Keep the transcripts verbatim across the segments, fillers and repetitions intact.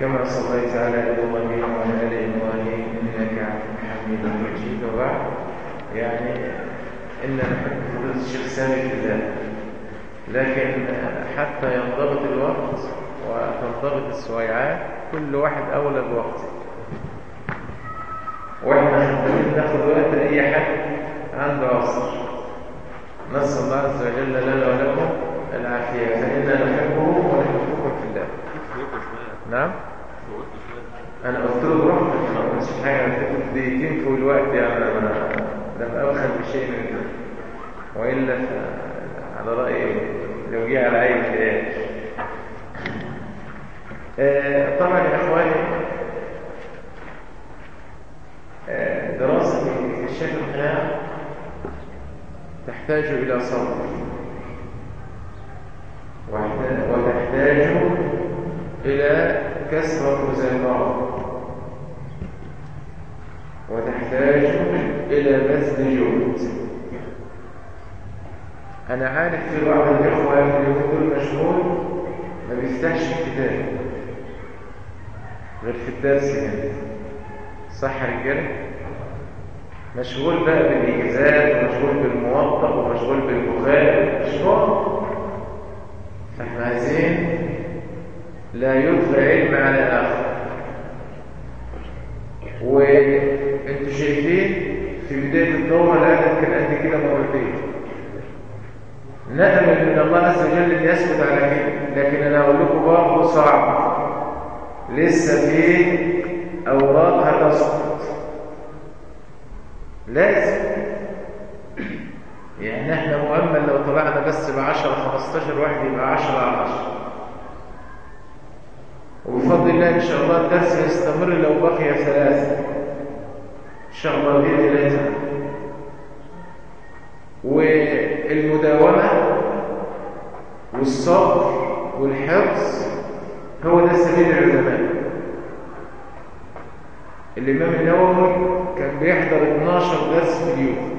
كما صليت على إبراهيم وعلى آل إبراهيم إنك حميد مجيد. وبعد يعني إننا نحب فضيلة الشيخ سامي في الله، لكن حتى ينضبط الوقت وتنضبط السويعات كل واحد أولى بوقته، وإحنا خدامين ناخد وقت أي حد عنده عصر. نسأل الله عز وجل لنا ولكم العافية، فإنا نحبه ونحبكم في الله. نعم؟ أنا قلت له براحتك، ما قلتش حاجة، أنا كنت دقيقتين فوق الوقت، يعني أنا لم أبخل بشيء من ده، وإلا على رأيي لو جه على عين الآية. آه طبعا يا إخواني، آه دراسة الشيخ القناع تحتاج إلى صبر، وتحتاج إلى كسر المذاكرة، وتحتاج إلى بذل جهد. أنا عارف في بعض الإخوة اللي يكون مشغول ما بيفتحش الكتاب غير في الدرس هنا، صح يا رجاله؟ مشغول بقى بالإجازات ومشغول بالموطأ ومشغول بالبخاري، مشغول. فاحنا عايزين لا يطلع علم على آخر. وانتوا شايفين في بداية الدورة العدد كان قد كده مرتين. نأمل من الله عز وجل ان يثبت على كده، لكن انا اقول لكم برضه صعب، لسه في اوراق هتسقط لازم. يعني احنا مؤمل لو طلعنا بس بعشرة خمستاشر واحد يبقى عشرة على عشرة، وبفضل الله ان شاء الله الدرس يستمر لو بقي ثلاثة ان شاء الله بإذن الله تعالى. والمداومة والصبر والحفظ هو ده سبيل العلماء. الإمام النووي كان بيحضر اتناشر درس في اليوم،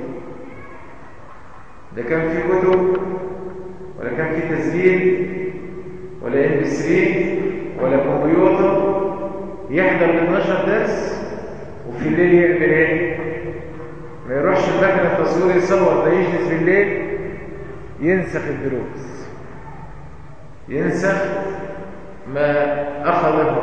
ده كان في كتب ولا كان في تسجيل ولا ام بي ثلاثة ولا كمبيوتر، يحضر اتناشر درس وفي الليل يعمل ايه؟ ما يروحش المكنه التصوير يصور، ده يجلس في الليل ينسخ الدروس، ينسخ ما اخذه.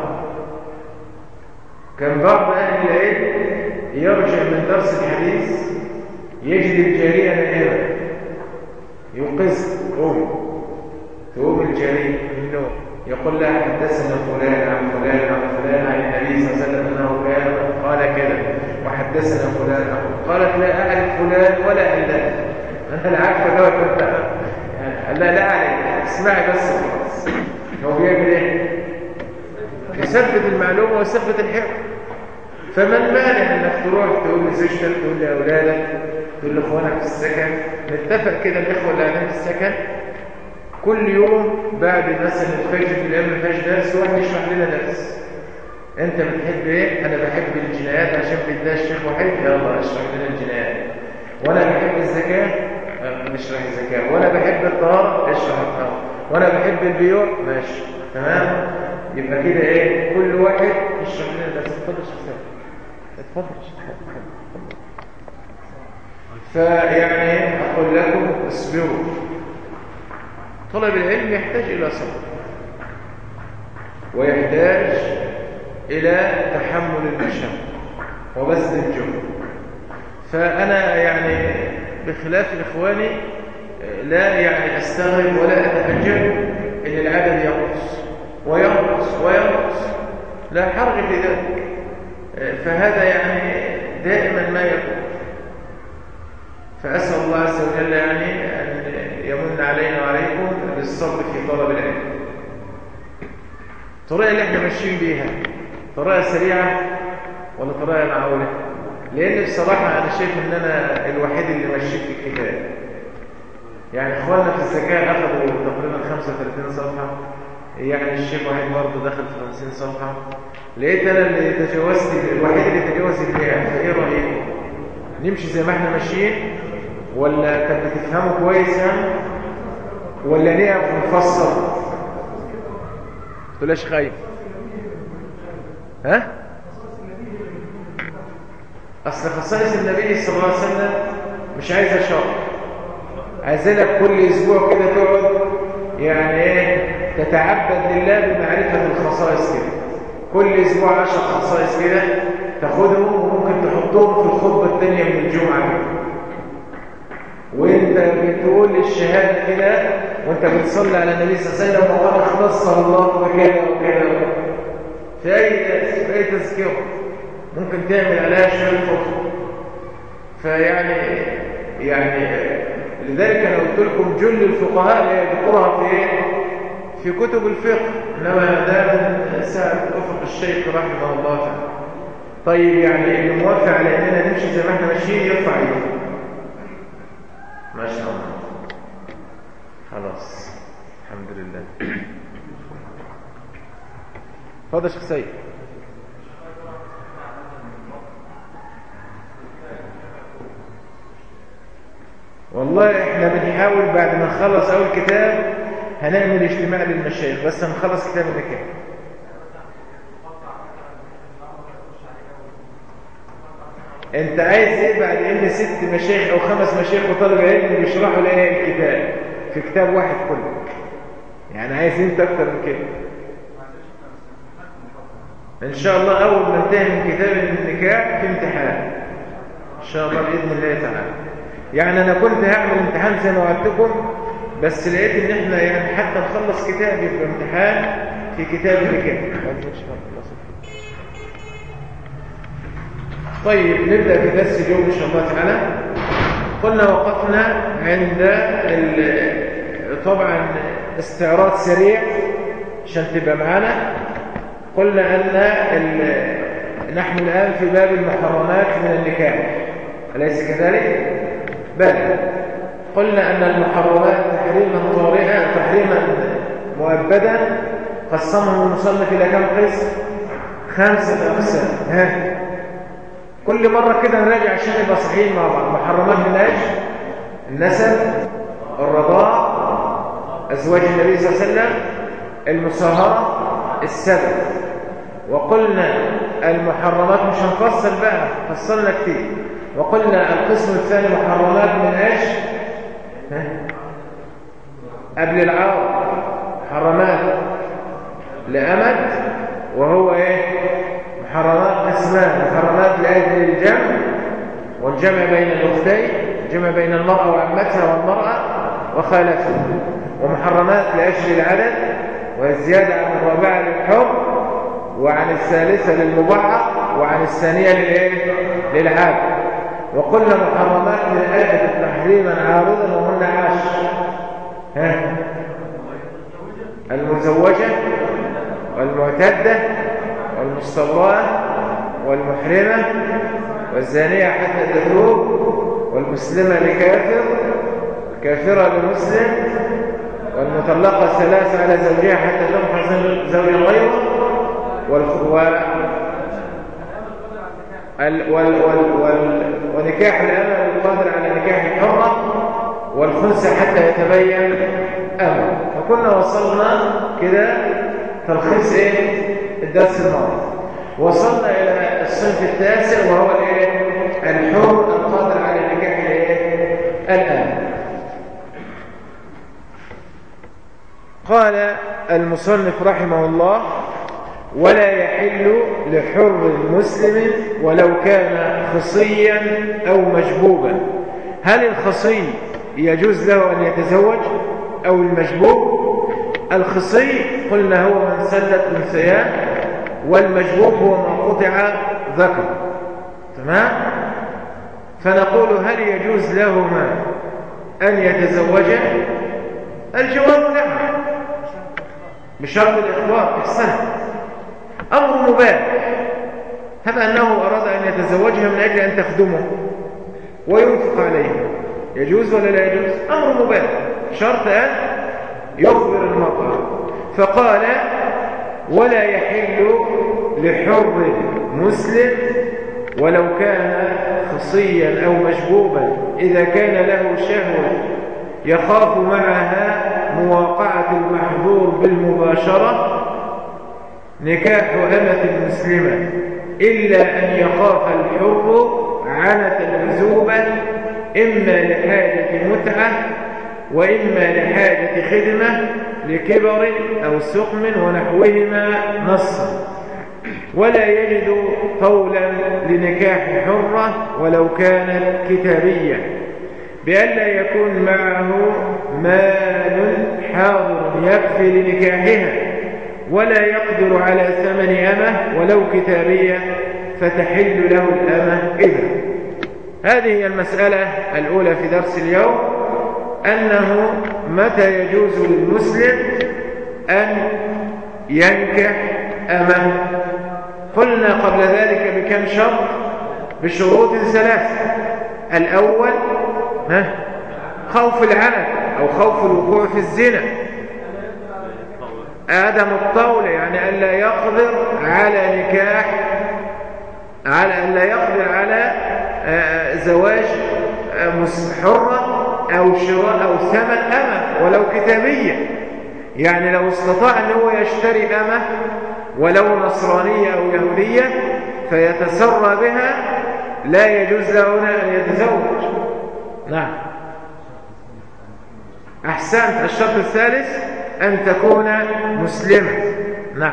كان بعض اهل العلم يرجع من درس الحديث يجد الجاريه نائمه، يوقظ قوم، تقوم الجاريه من النوم، يقول لها حدثنا فلان عن فلان عن فلان عن النبي صلى الله عليه وسلم انه كان قال كذا، وحدثنا فلان عن. قالت لا اعرف فلان ولا علان، انا لا عارفه ده كنت يعني لا لا عليك، اسمعي بس خلاص. هو بيعمل ايه؟ يثبت المعلومه ويثبت الحفظ. فمن مانع انك تروح تقول لزوجتك، تقول لاولادك، تقول لاخوانك في السكن، نتفق كده الاخوه اللي قاعدين في السكن كل يوم بعد مثلا الفجر في الايام الفجر درس واحد يشرح لنا درس. انت بتحب ايه؟ انا بحب الجنايات عشان بيديها الشيخ وحيد، يلا اشرح لنا الجنايات. وانا بحب الزكاه، نشرح الزكاه. وانا بحب الطهاره، اشرح الطهاره. وانا بحب البيوع، ماشي تمام. يبقى كده ايه؟ كل واحد يشرح لنا درس. اتفضل يا شيخ، اتفضل يا شيخ، اتفضل. فيعني اقول لكم اصبروا. طلب العلم يحتاج إلى صبر، ويحتاج إلى تحمل المشقة وبذل الجهد. فأنا يعني بخلاف إخواني لا يعني أستغرب ولا أتفجر إن العدد ينقص وينقص وينقص، لا حرج في ذلك، فهذا يعني دائما ما يكون. فأسأل الله عز وجل يعني أن يمن علينا وعليكم بالصبر في طلب العلم. الطريقة اللي احنا ماشيين بيها طريقة سريعة ولا طريقة معقولة؟ لأن بصراحة أنا شايف إن أنا الوحيد اللي ماشيك في الكتاب. يعني إخواننا في الزكاة أخذوا تقريبا خمسة وثلاثين صفحة، يعني الشيخ واحد برضه دخل في خمسين صفحة. لقيت أنا اللي تجاوزت، الوحيد اللي تجاوز البيع. فإيه رأيكم؟ نمشي زي ما احنا ماشيين ولا كنت بتفهموا كويس يعني، ولا نقف ونفصل؟ تقولش خايف ها؟ أصل خصائص النبي صلى الله عليه وسلم مش عايزة شرط، عايزة لك كل أسبوع كده تقعد يعني ايه تتعبد لله بمعرفة الخصائص كده، كل أسبوع عشر خصائص كده تاخدهم وممكن تحطهم في الخطبة الثانية من الجمعة كده. وانت بتقول الشهادة كده وانت بتصلي على النبي صلى الله عليه وسلم وقد اختصر الله بكذا وكذا في أي في أي تذكرة ممكن تعمل عليها شوية خطوة. فيعني يعني لذلك أنا قلت لكم جل الفقهاء يذكرها في إيه؟ في كتب الفقه، إنما ده من ساعة أفق الشيخ رحمه الله تعالى. طيب يعني اللي موافق على إننا نمشي زي ما احنا ماشيين يرفع ايده. ما شاء الله. خلاص الحمد لله. اتفضل يا شيخ سيد. والله احنا بنحاول بعد ما نخلص اول كتاب هنعمل اجتماع للمشايخ، بس هنخلص كتاب النكاح. انت عايز ايه بعد ان ست مشايخ او خمس مشايخ وطالب علم بيشرحوا لي الكتاب في كتاب واحد كله؟ يعني عايز انت اكتر من كده؟ ان شاء الله اول ما انتهي من كتاب النكاح في امتحان ان شاء الله باذن الله تعالى. يعني انا كنت هعمل امتحان زي ما وعدتكم، بس لقيت ان احنا يعني حتى نخلص كتاب يبقى امتحان في كتاب النكاح. طيب نبدا في درس اليوم ان شاء الله تعالى. قلنا وقفنا عند طبعا استعراض سريع عشان تبقى معانا. قلنا ان نحن الان في باب المحرمات من النكاح، أليس كذلك؟ بل قلنا أن المحرمات تحريما طارئا تحريما مؤبدا قسمه المصنف إلى كم قسم؟ خمسة أقسام. ها كل مرة كده نراجع عشان نبقى صحيحين مع بعض. محرمات من ايش؟ النسب، الرضاع، أزواج النبي صلى الله عليه وسلم، المصاهرة، السبب. وقلنا المحرمات مش هنفصل بقى، فصلنا كتير. وقلنا القسم الثاني محرمات من ايش؟ قبل العار، محرمات لأمد، وهو ايه؟ محرمات قسمان، محرمات لأجل الجمع والجمع بين الأختين، الجمع بين المرأة وعمتها والمرأة وخالتها، ومحرمات لأجل العدد والزيادة عن الرابعة للحب، وعن الثالثة للمبعض، وعن الثانية للإيه؟ للعادة. وقلنا محرمات من أجل تحريما عارضا وهن عشر. ها المزوجة والمعتدة والمستضاءة والمحرمة والزانية حتى تتوب والمسلمة لكافر والكافرة لمسلم والمطلقة ثلاثة على زوجها حتى تنحى زوج غيره والخوار وال وال وال ونكاح الأمل القادر على نكاح الحرة والخنثى حتى يتبين أمل. فكنا وصلنا كده تلخيص ايه الدرس الماضي. وصلنا إلى الصنف التاسع وهو الايه الحر القادر على نكاح الايه الأمل. قال المصنف رحمه الله: ولا يحل لحر مسلم ولو كان خصيا أو مجبوبا. هل الخصي يجوز له أن يتزوج أو المجبوب؟ الخصي قلنا هو من سلت أنثيان، والمجبوب هو من قطع ذكر. تمام؟ فنقول هل يجوز لهما أن يتزوجا؟ الجواب نعم بشرط الإخبار. إحسن، أمر مباح. هب أنه أراد أن يتزوجها من أجل أن تخدمه وينفق عليه، يجوز ولا لا يجوز؟ أمر مباح، شرط أن يخبر المرأة. فقال: ولا يحل لحر مسلم ولو كان خصيا أو مجبوبا إذا كان له شهوة يخاف معها مواقعة المحظور بالمباشرة نكاح أمة مسلمة إلا أن يخاف الحر عنة نزوبا إما لحاجة متعة وإما لحاجة خدمة لكبر أو سقم ونحوهما نصا، ولا يجد قولا لنكاح حرة ولو كانت كتابية، بألا يكون معه مال حاضر يكفي لنكاحها، ولا يقدر على ثمن أمه ولو كتابية فتحل له الأمة إذا. هذه هي المسألة الأولى في درس اليوم، أنه متى يجوز للمسلم أن ينكح أمه. قلنا قبل ذلك بكم شرط؟ بشروط ثلاثة. الأول ها خوف العنت أو خوف الوقوع في الزنا، عدم الطول يعني ألا يقدر على نكاح، على ألا يقدر على زواج حرة أو شراء أو ثمن أمة ولو كتابية. يعني لو استطاع أن هو يشتري أمة ولو نصرانية أو يهودية فيتسرى بها، لا يجوز له أن يتزوج. نعم أحسنت. الشرط الثالث أن تكون مسلمة. نعم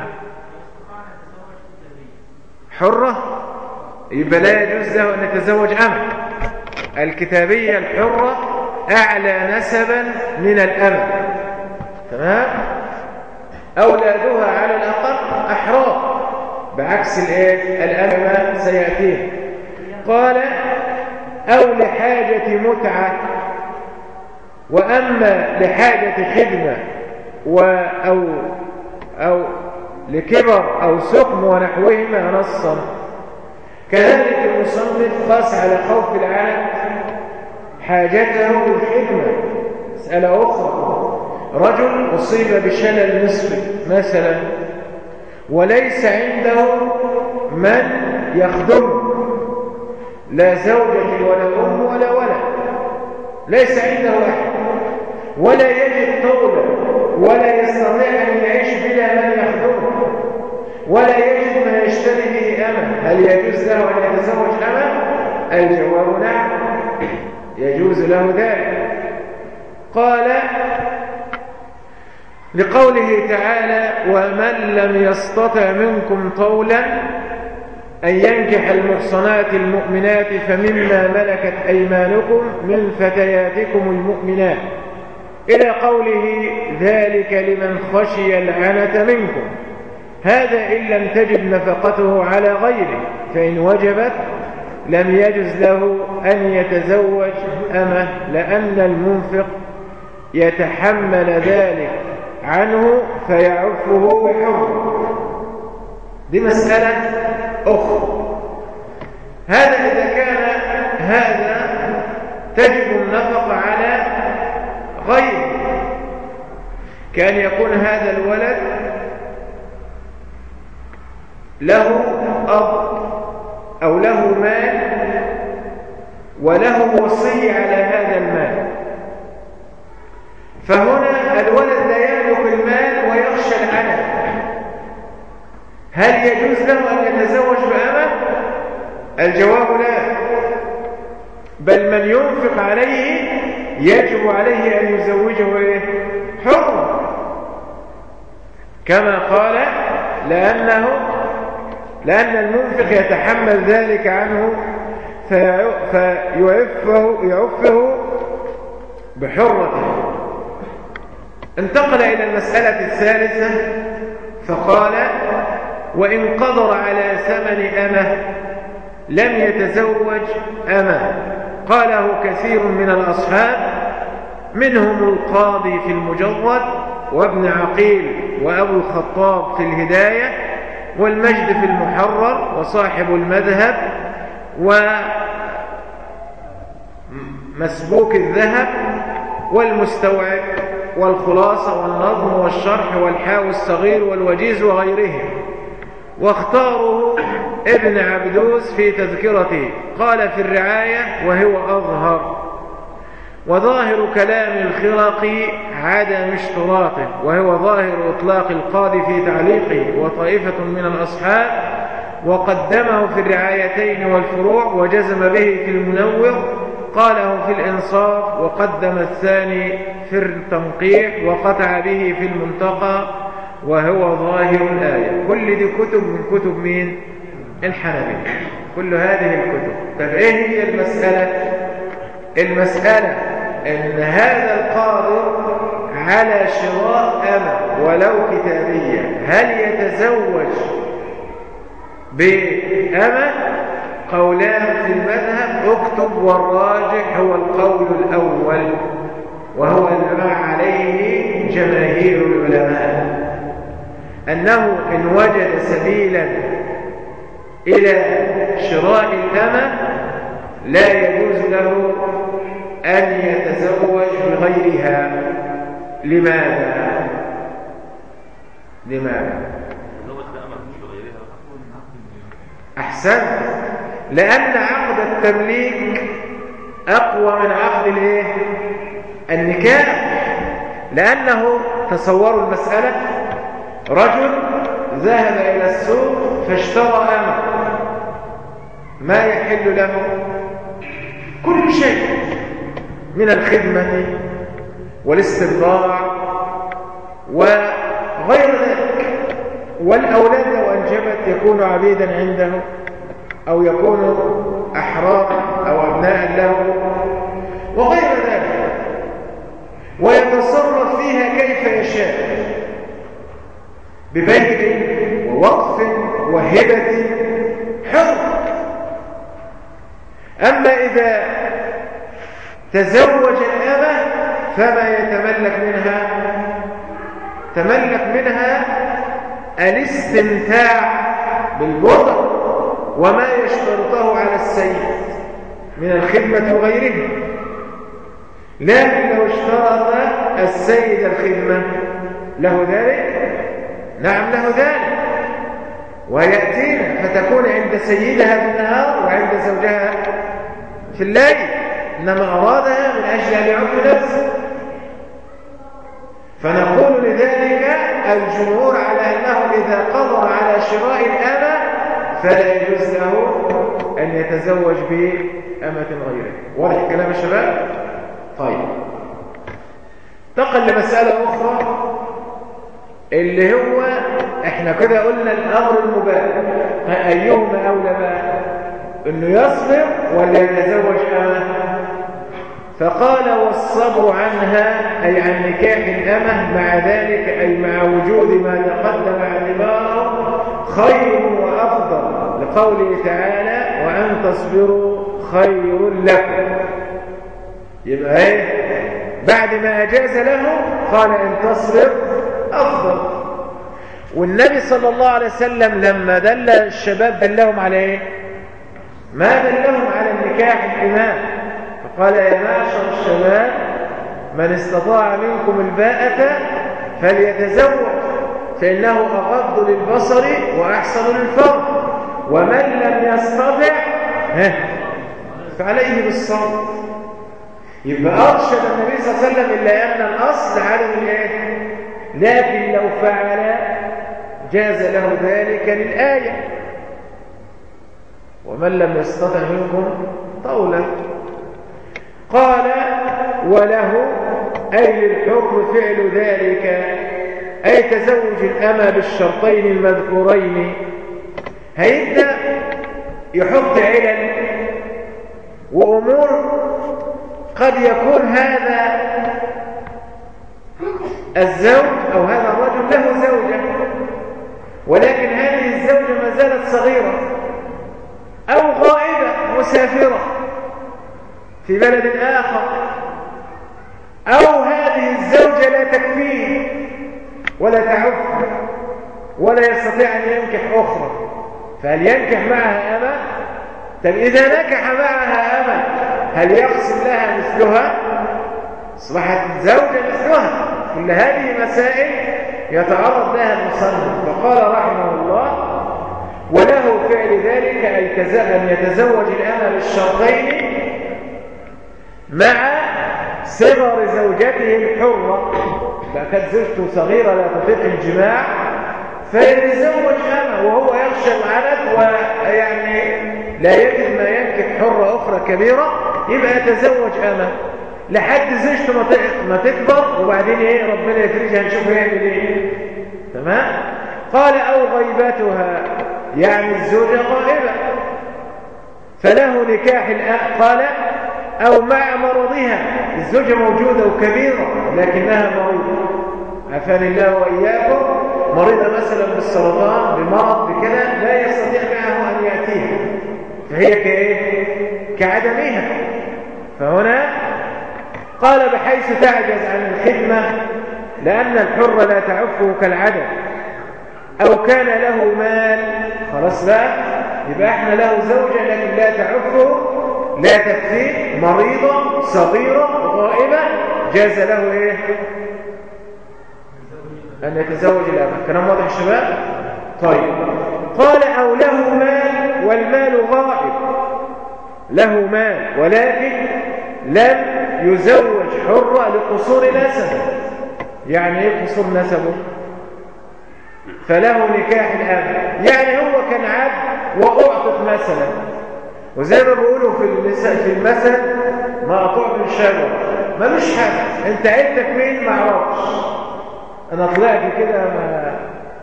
حرة يبقى لا يجوز له أن يتزوج أمة. الكتابية الحرة أعلى نسبا من الأمة، تمام؟ أولادها على الأقل أحرار بعكس الأمة سيأتين. قال أو لحاجة متعة، وأما لحاجة خدمة و أو أو لكبر أو سقم ونحوهما نصا. كذلك المصنف قاس على خوف العنت حاجته للخدمة. مسألة أخرى، رجل أصيب بشلل نصفي مثلا وليس عنده من يخدمه، لا زوجة ولا أم ولا ولد، ليس عنده أحد، ولا يجد طولا، ولا يستطيع أن يعيش بلا من يخدمه، ولا يجد ما يشتري به أمه. هل يجوز له أن يتزوج أمه؟ الجواب نعم، يجوز له ذلك. قال لقوله تعالى ومن لم يستطع منكم طولا أن ينكح المحصنات المؤمنات فمما ملكت أيمانكم من فتياتكم المؤمنات إلى قوله ذلك لمن خشي العنة منكم. هذا إن لم تجد نفقته على غيره، فإن وجبت لم يجز له أن يتزوج أمه، لأن المنفق يتحمل ذلك عنه فيعفه بحره. دي مسألة أخرى. هذا إذا كان هذا تجب النفقة على غيره، كان يكون هذا الولد له أب أو له مال وله وصية على هذا المال، فهنا الولد لا يملك المال ويخشى العنت. هل يجوز له أن يتزوج بأمه؟ الجواب لا، بل من ينفق عليه يجب عليه أن يزوجه حر، كما قال لأنه لأن المنفق يتحمل ذلك عنه فيعفه يعفه بحرته. انتقل إلى المسألة الثالثة فقال وإن قدر على ثمن أمه لم يتزوج أمه. قاله كثير من الأصحاب، منهم القاضي في المجرد وابن عقيل وأبو الخطاب في الهداية والمجد في المحرر وصاحب المذهب ومسبوك الذهب والمستوعب والخلاصة والنظم والشرح والحاوي الصغير والوجيز وغيرهم. واختاره ابن عبدوس في تذكرته، قال في الرعاية وهو أظهر. وظاهر كلام الخرقي عدم اشتراطه، وهو ظاهر إطلاق القاضي في تعليقه وطائفة من الأصحاب، وقدمه في الرعايتين والفروع، وجزم به في المنور، قاله في الإنصاف، وقدم الثاني في التنقيح، وقطع به في المنتقى، وهو ظاهر الآية. كل دي كتب من كتب مين؟ الحنابلة. كل هذه الكتب. طب ايه هي المسألة؟ المسألة ان هذا القادر على شراء أمة ولو كتابية، هل يتزوج بأمة؟ قولان في المذهب، اكتب، والراجح هو القول الأول، وهو الذي عليه جماهير العلماء، أنه إن وجد سبيلا إلى شراء الأمة لا يجوز له أن يتزوج بغيرها. لماذا؟ لماذا؟ أحسن، لأن عقد التمليك أقوى من عقد الإيه؟ النكاح. لأنه تصوروا المسألة، رجل ذهب إلى السوق فاشترى أمة، ما يحل له؟ كل شيء من الخدمة والاستبضاع وغير ذلك، والأولاد لو أنجبت يكون عبيدا عنده أو يكون أحرارا أو أبناء له وغير ذلك، ويتصرف فيها كيف يشاء ببيع ووقف وهبة حر. أما إذا تزوج الأمة فما يتملك منها؟ تملك منها الاستمتاع بالبضع وما يشترطه على السيد من الخدمة وغيره. لكن لو اشترط السيد الخدمة له ذلك؟ نعم له ذلك، ويأتينا فتكون عند سيدها في النهار وعند زوجها في الليل، إنما أرادها من أجل أن يعد نفسه. فنقول لذلك الجمهور على أنه إذا قدر على شراء الأمة فلا يجوز له أن يتزوج بأمة غيره. واضح الكلام يا شباب؟ طيب، انتقل لمسألة أخرى اللي هو احنا كده قلنا الأمر المباح، أيهما أولى بقى؟ إنه يصبر ولا يتزوج أمة؟ فقال والصبر عنها أي عن نكاح الأمة مع ذلك أي مع وجود ما تقدم اعتباره خير وأفضل، لقوله تعالى وأن تصبروا خير لكم. يبقى ايه؟ بعد ما أجاز له قال إن تصبر أفضل. والنبي صلى الله عليه وسلم لما دل الشباب دلهم على ايه؟ ما دلهم على النكاح الإمام، فقال يا معشر الشباب من استطاع منكم الباءة فليتزوج فإنه أغض للبصر وأحسن للفرج، ومن لم يستطع فعليه بالصبر. يبقى أرشد النبي صلى الله عليه وسلم إلا أن الأصل عدم الإيه؟ لكن لو فعل جاز له ذلك للآية ومن لم يستطع منكم طولا. قال وله أي للحر فعل ذلك أي تزوج الأمة بالشرطين المذكورين. هيبدأ يحط علل وأمور قد يكون هذا الزوج أو هذا الرجل له زوجة، ولكن هذه الزوجة ما زالت صغيرة أو غائبة مسافرة في بلد آخر، أو هذه الزوجة لا تكفيه ولا تعفه ولا يستطيع أن ينكح أخرى، فهل ينكح معها أمة؟ طب إذا نكح معها أمة هل يقسم لها مثلها؟ أصبحت زوجة مثلها. كل هذه مسائل يتعرض لها المصنف. فقال رحمه الله وله فعل ذلك أي أن يتزوج الأمة بالشرطين مع صغر زوجته الحرة، بقى كانت زوجته صغيرة لا تطيق الجماع، فيتزوج أمة وهو يخشى العنت ويعني لا يجد ما ينكح حرة أخرى كبيرة، يبقى يتزوج أمة لحد زوجته ما تكبر، وبعدين ايه ربنا يفرجها نشوف يعمل ايه. تمام. قال أو غيبتها، يعني الزوجة غائبة فله نكاح الأب. قال أو مع مرضها، الزوجة موجودة وكبيرة لكنها مريضة، عافاني الله وإياكم، مريضة مثلا بالسرطان بمرض بكذا لا يستطيع معه أن يأتيها، فهي كإيه؟ كعدمها. فهنا قال بحيث تعجز عن الخدمة، لأن الحر لا تعفه كالعدم، أو كان له مال، خلاص بقى يبقى احنا له زوجة لكن لا تعفه لا تكفيه، مريضة صغيرة غائبة، جاز له ايه؟ أن يتزوج الأمة. كلام واضح يا شباب؟ طيب. قال أو له مال والمال غائب، له مال ولكن لم يزوج حرة لقصور نسبه. يعني ايه قصور نسبه؟ فله نكاح الأب، يعني هو كان عبد وأعطت مثلا، وزي ما بيقولوا في المثل في المثل مقطوع من شجر، ملوش حاجة، انت عيلتك مين ما اعرفش، انا طلعت كده ما.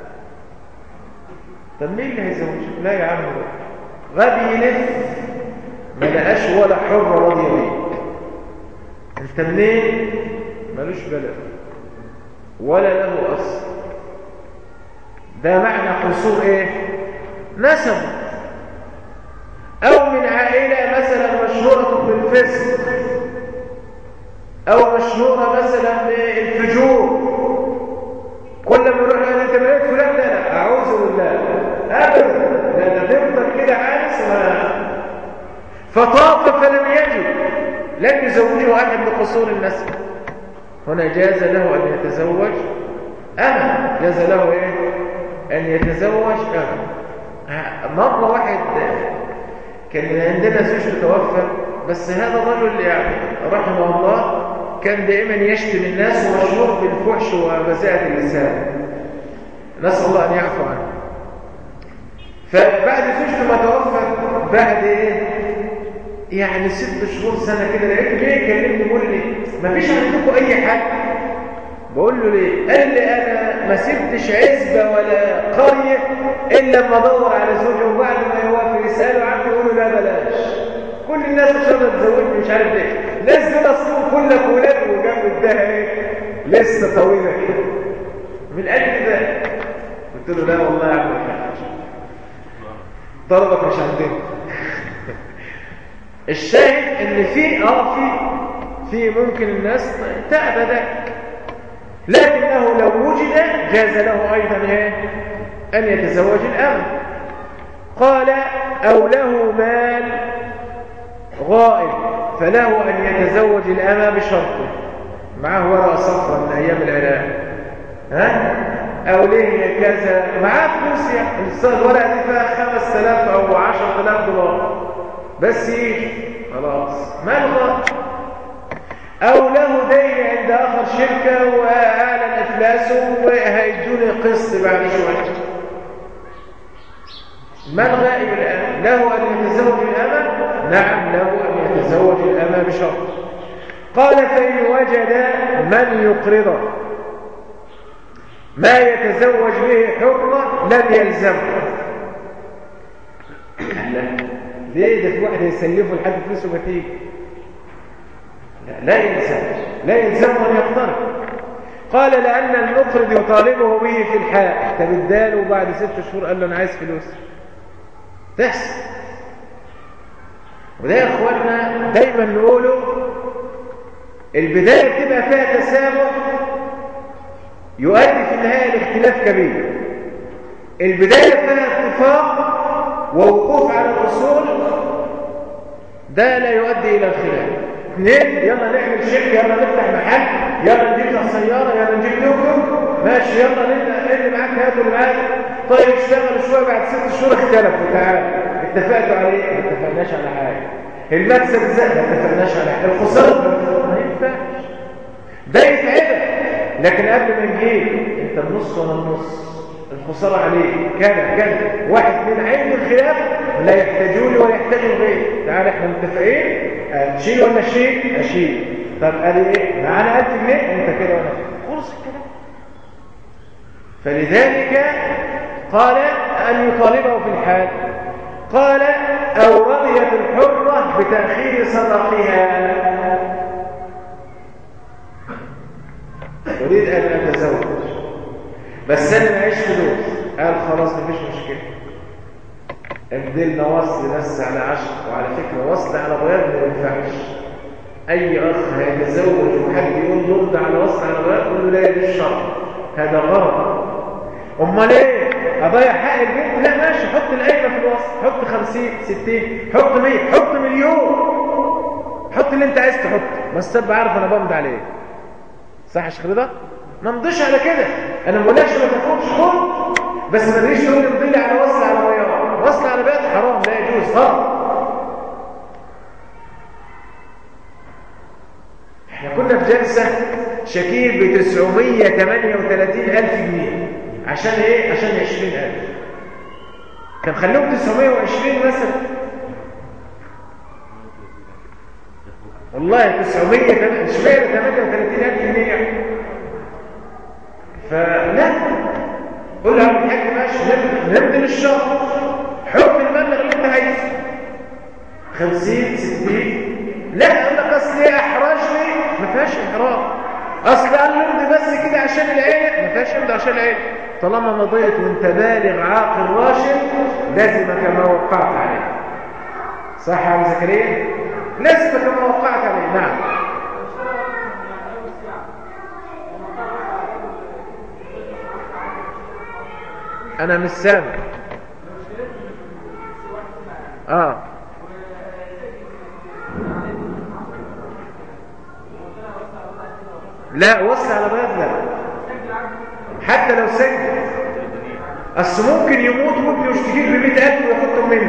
طب مين اللي هيزوجك؟ لا يا عم غبي يلف ما لقاش ولا حر راضيه بيه، انت منين؟ ملوش بلد ولا له اصل. ده معنى قصور ايه؟ نسب. او من عائله مثلا مشهوره بالفسق، او مشهوره مثلا بالفجور، كل ما يروح يقول انت بقيت فلان، ده لا اعوذ بالله ابدا، لا ده تفضل كده عايز ما. فطاف فلم يجد، لم يزوجه احد بقصور النسب. هنا جاز له ان يتزوج أمة، جاز له ايه؟ ان يتزوج أمة. مرة واحد كان عندنا زوجته توفى، بس هذا الرجل يعني رحمه الله كان دائما يشتم الناس ومشهور بالفحش وبذاءة اللسان، نسأل الله أن يعفو عنه. فبعد زوجته ما توفت بعد ايه يعني ست شهور سنة كده، لقيته جاي يكلمني بيقول لي ما فيش عندكم أي حد؟ بقول له ليه؟ قال لي أنا ما سبتش عزبة ولا قرية إلا لما أدور على زوجه، وبعد ما يوافق يسألوا عنه يقولوا لا بلاش، كل الناس مش قادرة تزوجني مش عارف ليه، الناس دول أصلهم كلك ولاد وجنب الدها ايه لسه طويلة كده. من أجل ده قلت له لا والله يا عم الحاج طلبك مش عندنا. الشاهد ان في اه في في ممكن الناس تأبى ذلك، لكنه لو وجد جاز له ايضا ايه ان يتزوج الأمة. قال او له مال غائب فله ان يتزوج الأمة بشرطه، معه ورقة صفراء من ايام العراق، ها او ليه كذا معاه فلوس، يعني الورقة دي فيها خمس آلاف او عشرة آلاف دولار بس يجي خلاص ملغى. او له دين عند اخر شركه واعلن افلاسه وهيدوني قسط بعد شويه، ملغى. الان له ان يتزوج الامه، نعم له ان يتزوج الامه بشرط. قال فان وجد من يقرضه ما يتزوج به حره لم يلزمه. ليه؟ ده في واحد يسلفه لحد فلوسه ما تيجي، لا لا يلزم لا يلزم ان يقترض. قال لان المقرض يطالبه به في الحال، طب اداله وبعد ست شهور قال له انا عايز فلوس، تحصل. وده يا اخوانا دايما نقوله البدايه بتبقى فيها تسامح يؤدي في النهايه لاختلاف كبير. البدايه فيها اتفاق ووقوف على الأصول، ده لا يؤدي إلى الخلاف. اثنين يلا نعمل شركة، يلا نفتح محل، يلا نجيب لك سيارة، يلا نجيب لكم ماشي، يلا نبدأ اللي معاك هاتوا اللي معاك، طيب اشتغل شوية، بعد ست شهور اختلفوا، تعالى اتفقتوا على ايه؟ ما اتفقناش على حاجة. المكسب زاد ما اتفقناش على حاجة. الخسارة ما ينفعش. ده يتعبك، لكن قبل ما نجيب انت النص وانا النص، الخساره عليه كذا كذا، واحد من عند الخلاف لا يحتاجوا لي ولا يحتاجوا غيري. تعال احنا متفقين تشيل ولا اشيل؟ اشيل. طب قال ايه؟ معانا ألف جنيه انت كده وانا خلص الكلام. فلذلك قال ان يطالبه في الحال. قال او رضيت الحره بتاخير صدقها، اريد ان اتزوج بس انا معيش فلوس. قال خلاص مفيش مشكله، اديلنا وصل بس على عشر. وعلى فكره وصل على بياض ما ينفعش. اي اخ هيتزوج وحد يقول له ده على وصل على بياض يقول له لا يجوز الشرع، هذا غلط. امال ايه؟ اضيع حق البنت؟ لا ماشي، حط القايمه في الوصل، حط خمسين ستين، حط مية، حط مليون، حط اللي انت عايز تحطه، بس تبقى عارف انا بمضي على ايه. صح يا شيخ رضا؟ ما نمضيش على كده. انا ما بقولكش ما تاخدش، خد، بس ما تجيش تقول لي امضي لي على وصل على بياض. وصل على بياض حرام، لا يجوز، غلط. احنا كنا في جلسه شكيل ب تسعمية وتمانية وتلاتين ألف جنيه. عشان ايه؟ عشان عشرين ألف. كان خلوهم تسعمية وعشرين مثلا، والله تسعمية وتمانية وتلاتين ألف جنيه. فلا قول له عم الحاج ماشي نبدل الشهر، حط المبلغ اللي انت عايزه خمسين ستين. لا اقول لك اصل ايه احرجني؟ ما فيهاش احراج. اصل قال لي بس كده عشان العيله، ما فيهاش امضي عشان العيله. طالما مضيت وانت بالغ عاقل راشد لازمك ما وقعت عليه. صح يا ابو زكريا؟ لازمك ما وقعت عليه. نعم. انا مش سامع. اه لا وصل على بياض لا، حتى لو سجل. اصل ممكن يموت وابنه يشتكيك ب مئة ألف وياخدهم منه.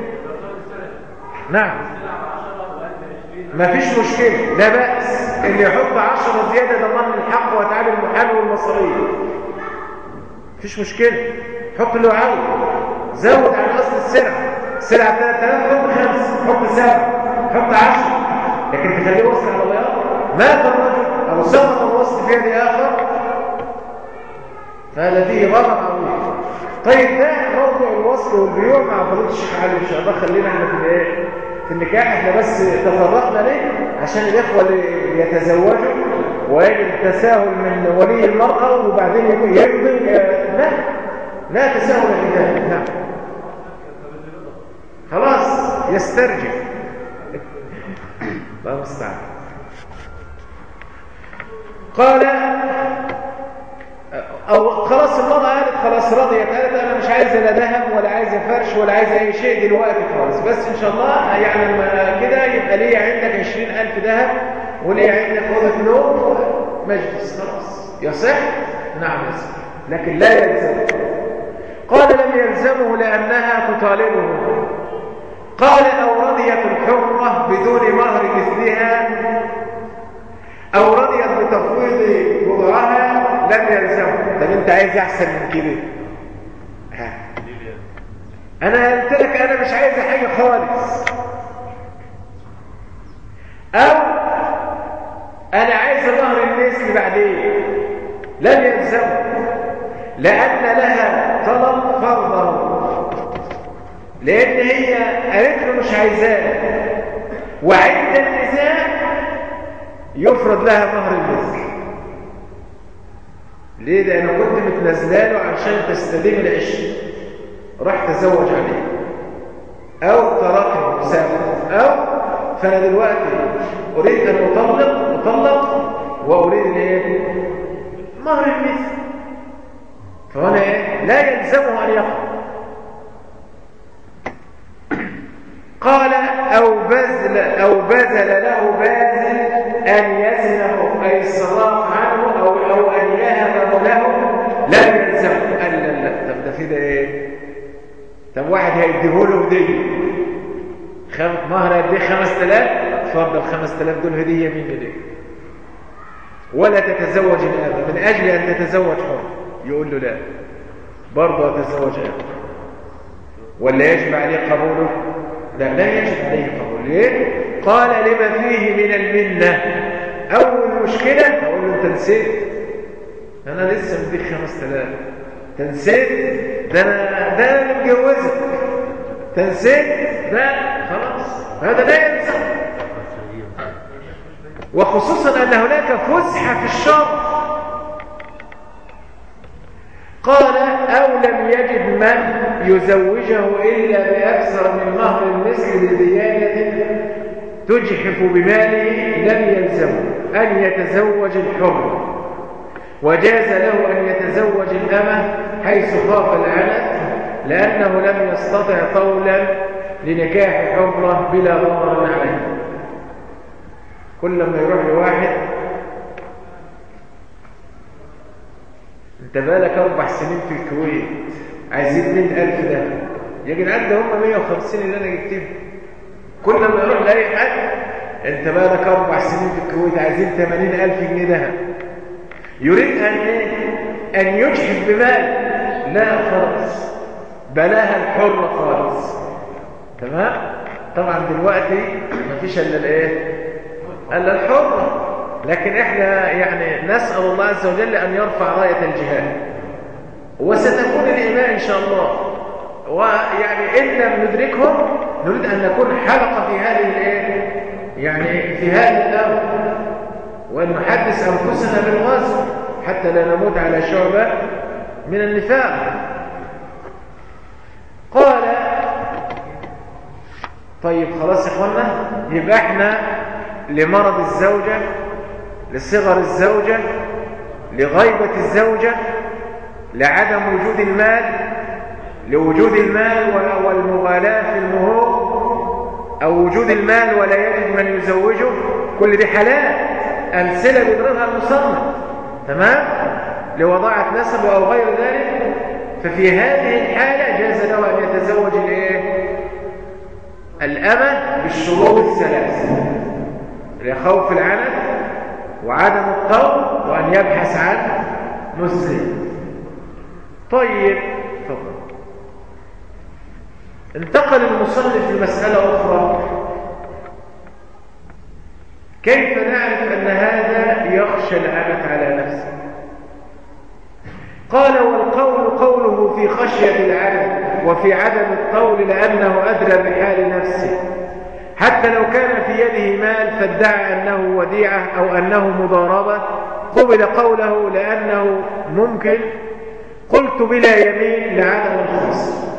نعم ما فيش مشكله، لا بأس. اللي يحط عشرة زياده ضمان الحق وتعب المحامي والمصاريف، مفيش مشكله. حط اللي هو عاوز، زود على اصل السلعه. السلعه ثلاثة آلاف، حط خمسه، حط سبعه، حط عشرة، لكن تخليه وصل على بياض. مات الرجل او سقط الوصل في يد اخر فهذا فيه ضرر عظيم. طيب ده موضوع الوصل والبيوع مع فضيله الشيخ علي ان شاء الله. خلينا احنا في الايه؟ في النكاح. احنا بس تفرقنا ليه؟ عشان الاخوه اللي يتزوجوا ويجب التساهل من ولي المراه وبعدين يقول يمضي. لا لا تساهل في ذلك. نعم خلاص يسترجع. الله المستعان. قال او خلاص المرأة قالت خلاص رضيت، قالت انا مش عايزه لا ذهب ولا عايزه فرش ولا عايزه اي شيء دلوقتي خالص، بس ان شاء الله يعني لما كده يبقى ليا عندك عشرين ألف ذهب وليا عندك اوضه نوم مجلس. خلاص يصح؟ نعم يصح، لكن لا يلزم. قال لم يلزمه لانها تطالبه. قال او رضيت الحرة بدون مهر مثلها او رضيت بتفويض وضعها لم يلزمه. طب انت عايز احسن من كده؟ ها انا قلت لك انا مش عايز حاجه خالص، او انا عايز مهر المثل بعدين، لم يلزمه لان لها طلب فرضا، لان هي قالت له مش عايزاه، وعند النزاع يفرض لها مهر المثل. ليه؟ لأنه كنت متنزلاله عشان تستديم العشق، راح تزوج عليه أو تركه مسافر، أو فأنا دلوقتي أريد أن أطلق أطلق وأريد إيه؟ مهر المثل. فهنا إيه؟ لا يلزمه أن يقع. قال أو بذل أو بذل له باذل أن يزنه أي الصراف عنه أو أو أن يهبه له لم يلزمه. قال لا لا. طب ده في ده إيه؟ طب واحد هيديه له هدية خم... مهر قد إيه؟ خمس آلاف. اتفضل خمس آلاف دول هدية مني ليه؟ ولا تتزوج الأمة من أجل أن تتزوج حر، يقول له لا، برضه أتزوج أمة. ولا يجب عليه قبوله؟ لا، لا يجب عليه قبوله. ليه؟ قال لما فيه من المنة. أول مشكلة أقول له أنت نسيت، أنا لسه مديك خمس تلاف، أنت نسيت، ده أنا ده أنا متجوزك، أنت نسيت، ده خلاص هذا لا يلزم. وخصوصا أن هناك فسحة في الشرع. قال أو لم يجد من يزوجه إلا بأكثر من مهر المثل لزيادة تجحف بماله لم يلزمه أن يتزوج الحر، وجاز له أن يتزوج الأمة حيث خاف العنت، لأنه لم يستطع طولا لنكاح حرة بلا ضرر عليه. كل ما يروح لواحد انت بالك اربع سنين في الكويت عايزين مئة ألف ده، يا جدعان ده هم مئة وخمسين اللي انا جبتهم. كل ما يروح لاي حد انت بالك اربع سنين في الكويت عايزين ثمانين ألف جنيه ده، يريد ان ايه؟ ان يجحف بمال. لا خالص، بلاها الحرة خالص. تمام؟ طبعا دلوقتي مفيش الا الايه؟ الا الحرة. لكن احنا يعني نسأل الله عز وجل ان يرفع راية الجهاد، وستكون الإماء ان شاء الله. ويعني ان لم ندركهم نريد ان نكون حلقة في هذه الايه؟ يعني في هذا الامر، وان نحدث انفسنا بالغزو حتى لا نموت على شعبة من النفاق. قال طيب خلاص يا اخوانا، يبقى احنا لمرض الزوجة، لصغر الزوجة، لغيبة الزوجة، لعدم وجود المال، لوجود المال والمغالاة في المهور، أو وجود المال ولا يجد من يزوجه، كل دي حالات أمثلة بيضربها المصنف. تمام؟ لوضاعة نسب أو غير ذلك. ففي هذه الحالة جاز له أن يتزوج الإيه؟ الأمة بالشروط الثلاثة: لخوف العنت، وعدم الطول، وأن يبحث عن مسلم. طيب تفضل. انتقل المصنف لمسألة أخرى: كيف نعرف أن هذا يخشى العنت على نفسه؟ قال: والقول قوله في خشية العنت، وفي عدم الطول لأنه أدرى بحال نفسه، حتى لو كان في يده مال فادعى أنه وديعة أو أنه مضاربة قبل قوله لأنه ممكن. قلت بلا يمين لعدم الخصم.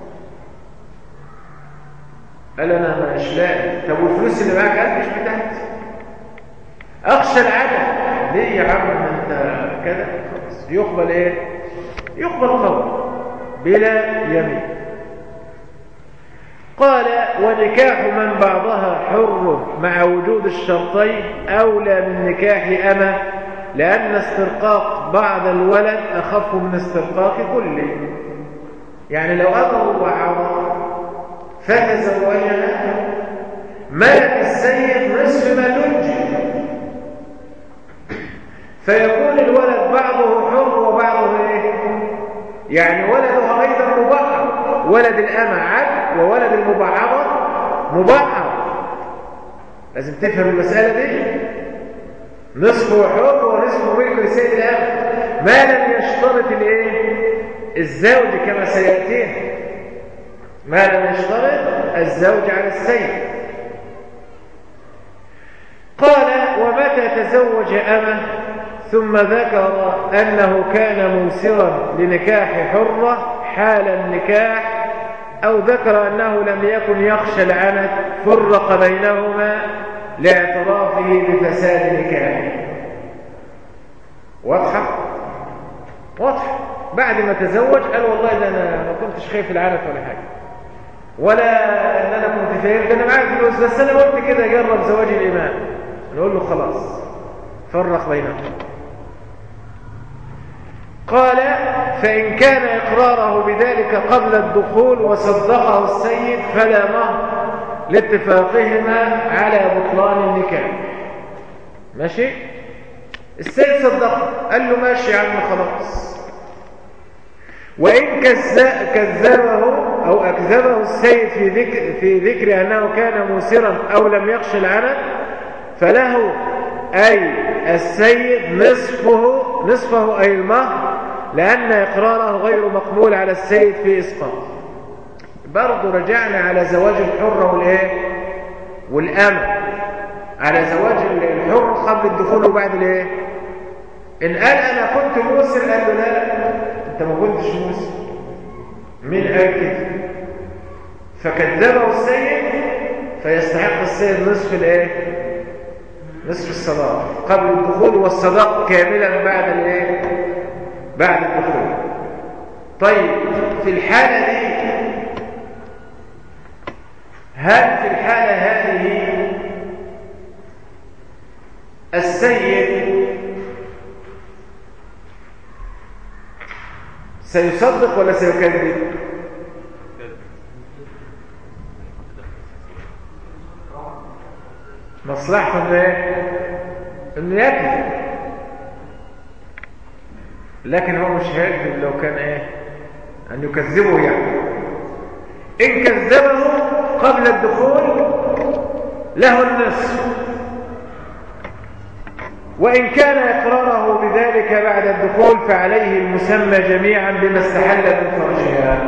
قال: أنا مش لاقي. طب والفلوس اللي معاك قال مش بتاعتي، أخشى العدم. ليه يا عم أنت كده؟ خلاص يقبل إيه؟ يقبل قول بلا يمين. قال: ونكاح من بعضها حر مع وجود الشرطين أولى من نكاح أمة، لأن استرقاق بعض الولد أخف من استرقاق كله. يعني لو أمه وعوض فتزوجها ملك السيد نصف ما تنجب، فيكون الولد بعضه حر وبعضه إيه؟ يعني ولدها أيضا مبعض، ولد الأمة عبد وولد المبعضة مبعض. لازم تفهم المسألة دي. نصفه حر ونصفه ملك لسيد الأمة، ما لم يشترط الايه؟ الزوج كما سيأتينا، ما لم يشترط الزوج على السيد. قال: ومتى تزوج أمة ثم ذكر أنه كان موسرا لنكاح حرة حال النكاح، أو ذكر أنه لم يكن يخشى العنت، فرق بينهما لاعترافه بفساد نكاحه. واضحة؟ واضحة. بعد ما تزوج قال: والله ده أنا ما كنتش خايف العنت ولا حاجة، ولا أن أنا كنت فاهم، ده أنا معايا فلوس، بس أنا قلت كده جرب زواج الإمام. نقول له خلاص فرق بينهما. قال: فإن كان إقراره بذلك قبل الدخول وصدقه السيد فلا مهر لاتفاقهما على بطلان النكاح. ماشي؟ السيد صدقه، قال له ماشي يا عم خلاص. وإن كذبه أو أكذبه السيد في ذكر, في ذكر أنه كان موسرا أو لم يخش العنت، فله أي السيد نصفه نصفه أي المهر، لأن إقراره غير مقبول على السيد في إسقاط. برضو رجعنا على زواج الحرة والإيه والأمة، على زواج الحر قبل الدخول وبعد الإيه. إن قال أنا كنت موسر، قال له لا أنت ما كنتش موسر. مين قال كده؟ فكذبه السيد، فيستحق السيد نصف الإيه؟ نصف الصداق قبل الدخول، والصداق كاملا بعد الإيه؟ بعد الدخول. طيب في الحالة دي، هل في الحالة هذه السيد سيصدق ولا سيكذب؟ مصلحته انه ايه؟ انه يكذب، لكن هو مش هيكذب لو كان ايه؟ ان يكذبه يعني. ان كذبه قبل الدخول له النصف، وإن كان إقراره بذلك بعد الدخول فعليه المسمى جميعا بما استحل من فرجها.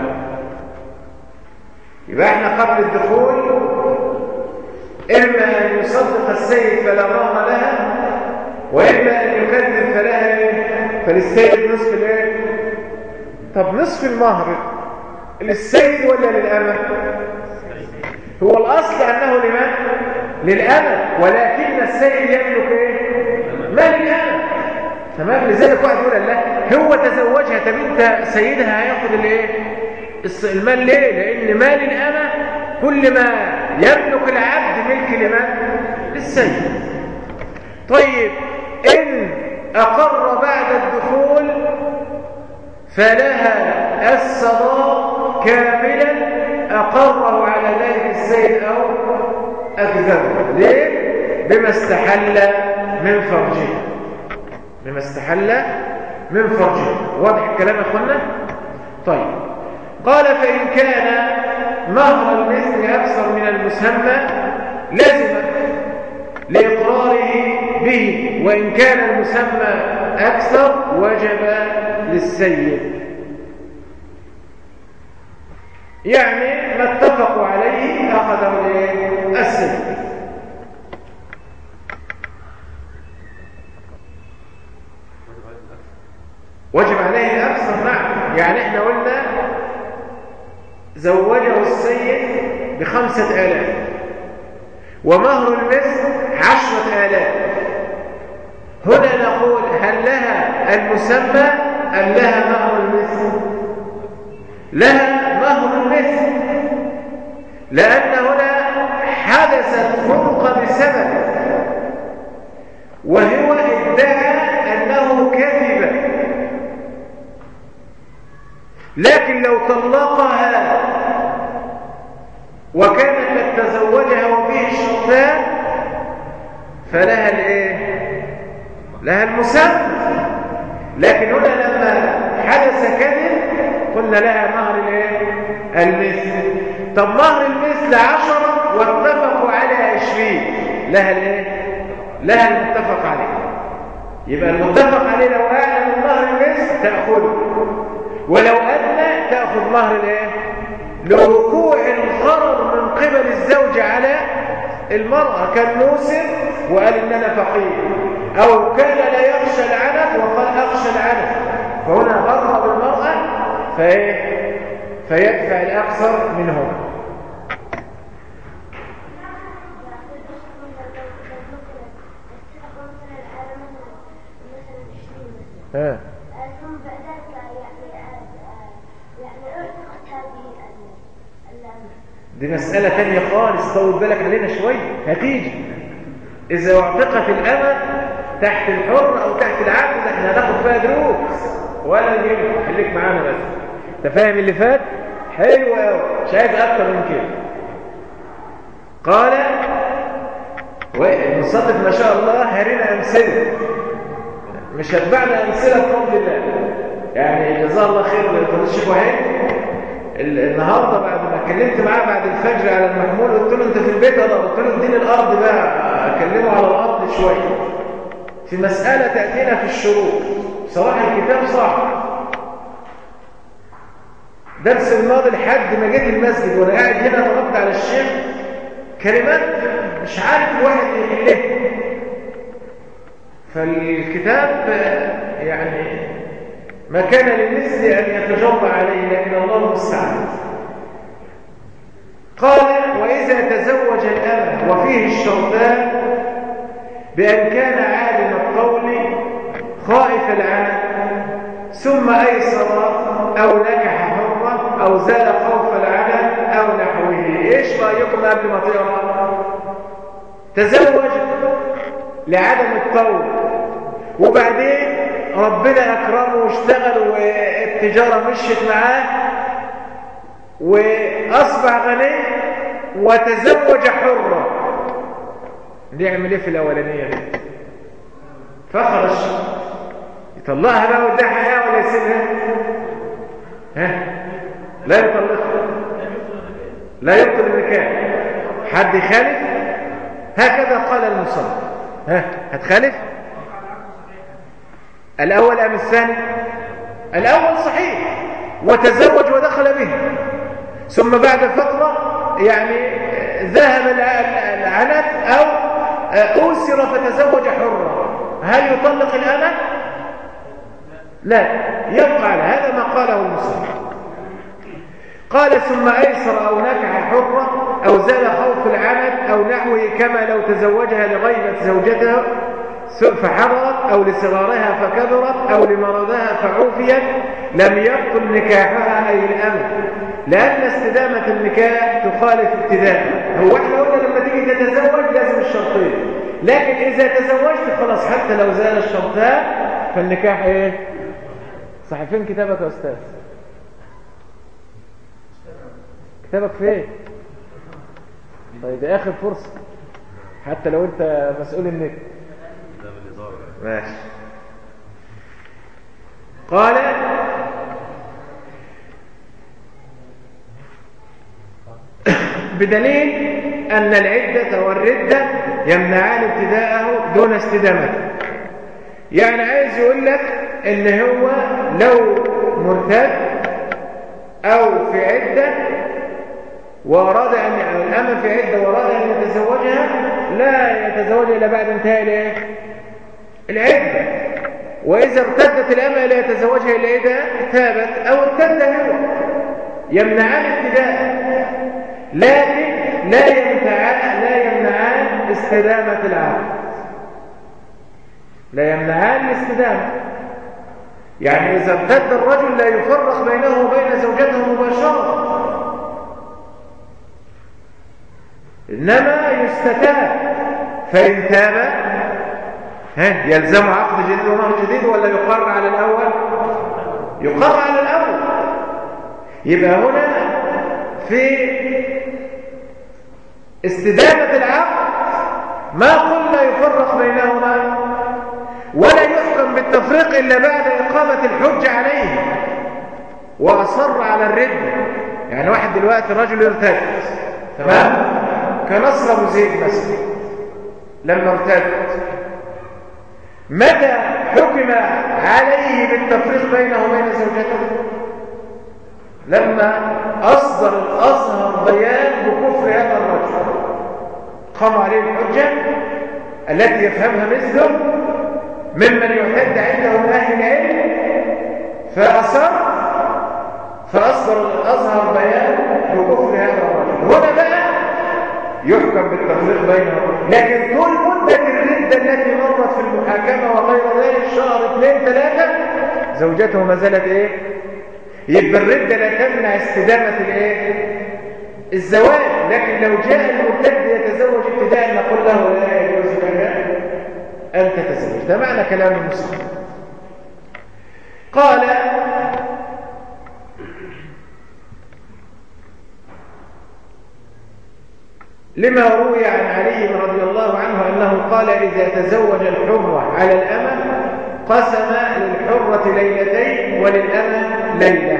يبقى احنا قبل الدخول إما أن يصدق السيد فلا مهر لها، وإما أن يكذب فلها إيه؟ فللسيد نصف الإيه؟ طب نصف المهر للسيد ولا للأمة؟ هو الأصل أنه لمن؟ للأمة، ولكن السيد يملك إيه؟ ما للأمة. تمام. لذلك واحد يقول لا هو تزوجها، طب انت سيدها هياخد الايه؟ المال ليه؟ لأن مال الأمة كل ما يملك العبد ملك لمن؟ للسيد. طيب إن أقر بعد الدخول فلها الصداق كاملا أقره على ذلك السيد أو أكذبه. ليه؟ بما استحل من فرجه، بما استحل من فرجه. واضح الكلام يا اخوانا؟ طيب قال فإن كان مهر المثل أكثر من المسمى لزم لإقراره به، وإن كان المسمى أكثر وجب للسيد. يعني ما اتفقوا عليه أخذه السيد. وجب عليه الأكثر. نعم. يعني احنا قلنا زوجه السيد بخمسة آلاف ومهر المثل عشرة آلاف. هنا نقول هل لها المسمى أم لها مهر المثل؟ لها مهر المثل، لأن هنا حدثت فرقة بسبب، وهو ادعى أنه كذب. لكن لو طلقها وكانت قد تزوجها وفيه الشرطان فلها الايه؟ لها المسمى. لكن هنا لما حدث كذب قلنا لها مهر الايه؟ المثل. طب مهر المثل عشرة واتفقوا على عشرين، لها الايه؟ لها المتفق عليه. يبقى المتفق عليه لو اعلى من مهر المثل تاخذه، ولو أدنى تأخذ مهر الايه؟ لوقوع الغرر من قبل الزوج على المرأة، كان موسر وقال إن أنا فقير، أو كان لا يخشى العنف وقال أخشى العنف، فهنا غرر بالمرأة فإيه؟ فيدفع الأكثر منهما. ها دي مسألة تانية خالص، طول بالك علينا شوية هتيجي. إذا اعتقت الأمة تحت الحر أو تحت العبد احنا هناخد فيها دروس ولا يهمك، خليك معانا بس. أنت فاهم اللي فات؟ حلو قوي، مش عايز أكتر من كده. قال والمصدق ما شاء الله هرينا أمثلة مش هتبعنا أمثلة بفضل الله. يعني جزاه الله خير لفضل الشيخ وحيد. النهارده بعد ما اتكلمت معاه بعد الفجر على المحمول قلت له انت في البيت؟ انا قلت له اديني الارض بقى اكلمه على الارض شويه في مساله تاتينا في الشروط. بصراحه الكتاب صعب. درس الماضي لحد ما جيت المسجد وانا قاعد هنا ضربت على الشيخ كلمات مش عارف الواحد يحلها. فالكتاب يعني ما كان للمثل أن يتجرأ عليه، لكن الله المستعان. قال وإذا تزوج الأمة وفيه الشرطان بأن كان عالم القول خائف العمل ثم أيسر أو نكح حرة أو زال خوف العمل أو نحوه. إيش رأيكم قبل ما تقرأ؟ تزوج لعدم القول وبعدين ربنا أكرمه واشتغل والتجارة مشيت معاه وأصبح غني وتزوج حرة. نعمل ايه في الأولانية؟ فخرج يطلعها بقى وده حياة ولا يسيبها؟ ها؟ لا يطلقها، لا يبطل النكاح. حد يخالف؟ هكذا قال المصنف. ها؟ هتخالف؟ الأول أم الثاني؟ الأول صحيح، وتزوج ودخل به، ثم بعد فترة يعني ذهب العنت أو أوسر فتزوج حرة. هل يطلق الأمة؟ لا، يبقى على هذا ما قاله المصنف. قال ثم أيسر أو نكح حرة أو زال خوف العنت أو نحوه كما لو تزوجها لغيبة زوجته فحضرت أو لصغارها فكبرت أو لمرضها فعوفيت لم يبطل نكاحها أي الأمر، لأن استدامة النكاح تخالف ابتداء. هو احنا قلنا لما تيجي تتزوج لازم الشرطين، لكن إذا تزوجت خلاص حتى لو زال الشرطان فالنكاح إيه؟ صحيح. فين كتابك يا أستاذ؟ كتابك فين؟ طيب ده آخر فرصة حتى لو أنت مسؤول النت. ماشي. قال بدليل أن العدة والردة يمنعان ابتداءه دون استدامته. يعني عايز يقول لك إن هو لو مرتد أو في عدة وأراد أن الأمة في عدة وأراد أن يتزوجها لا يتزوجها إلا بعد انتهاء الإيه؟ العدة. وإذا ارتدت الأمة لا يتزوجها إلا إذا تابت أو ارتد هو. يمنعان ابتداء لكن لا يمنعان لا يمنعان استدامة العقد. لا يمنعان الاستدامة. يعني إذا ارتد الرجل لا يفرق بينه وبين زوجته مباشرة، إنما يستتاب. فإن تاب ها يلزم عقد جديد ومهر جديد ولا يقر على الأول؟ يقر على الأول. يبقى هنا في استدامة العقد ما قلنا يفرق بينهما ولا يحكم بالتفريق إلا بعد إقامة الحجة عليه وأصر على الردة. يعني واحد دلوقتي رجل ارتد، تمام؟ كنصر أبو زيد مثلا لما ارتد، متى حكم عليه بالتفريق بينه وبين زوجته؟ لما أصدر الأزهر بيان بكفر هذا الرجل، قام عليه الحجة التي يفهمها مثله ممن يعتد عنده من أهل العلم، فأصر فأصدر الأزهر بيان بكفر هذا الرجل. هنا بقى يحكم بالتفريق بينهم. لكن طول مدة الردة التي مرت في المحاكمة وغير ذلك شهر اثنين ثلاثة زوجته ما زالت ايه؟ يبقى الردة لا تمنع استدامة الايه؟ الزواج. لكن لو جاء المرتد يتزوج ابتداء نقول له لا يجوز لك أن تتزوج. ده معنى كلام المسلم. قال لما روي عن علي رضي الله عنه أنه قال إذا تزوج الحرة على الأمة قسم للحرة ليلتين وللأمة ليلة.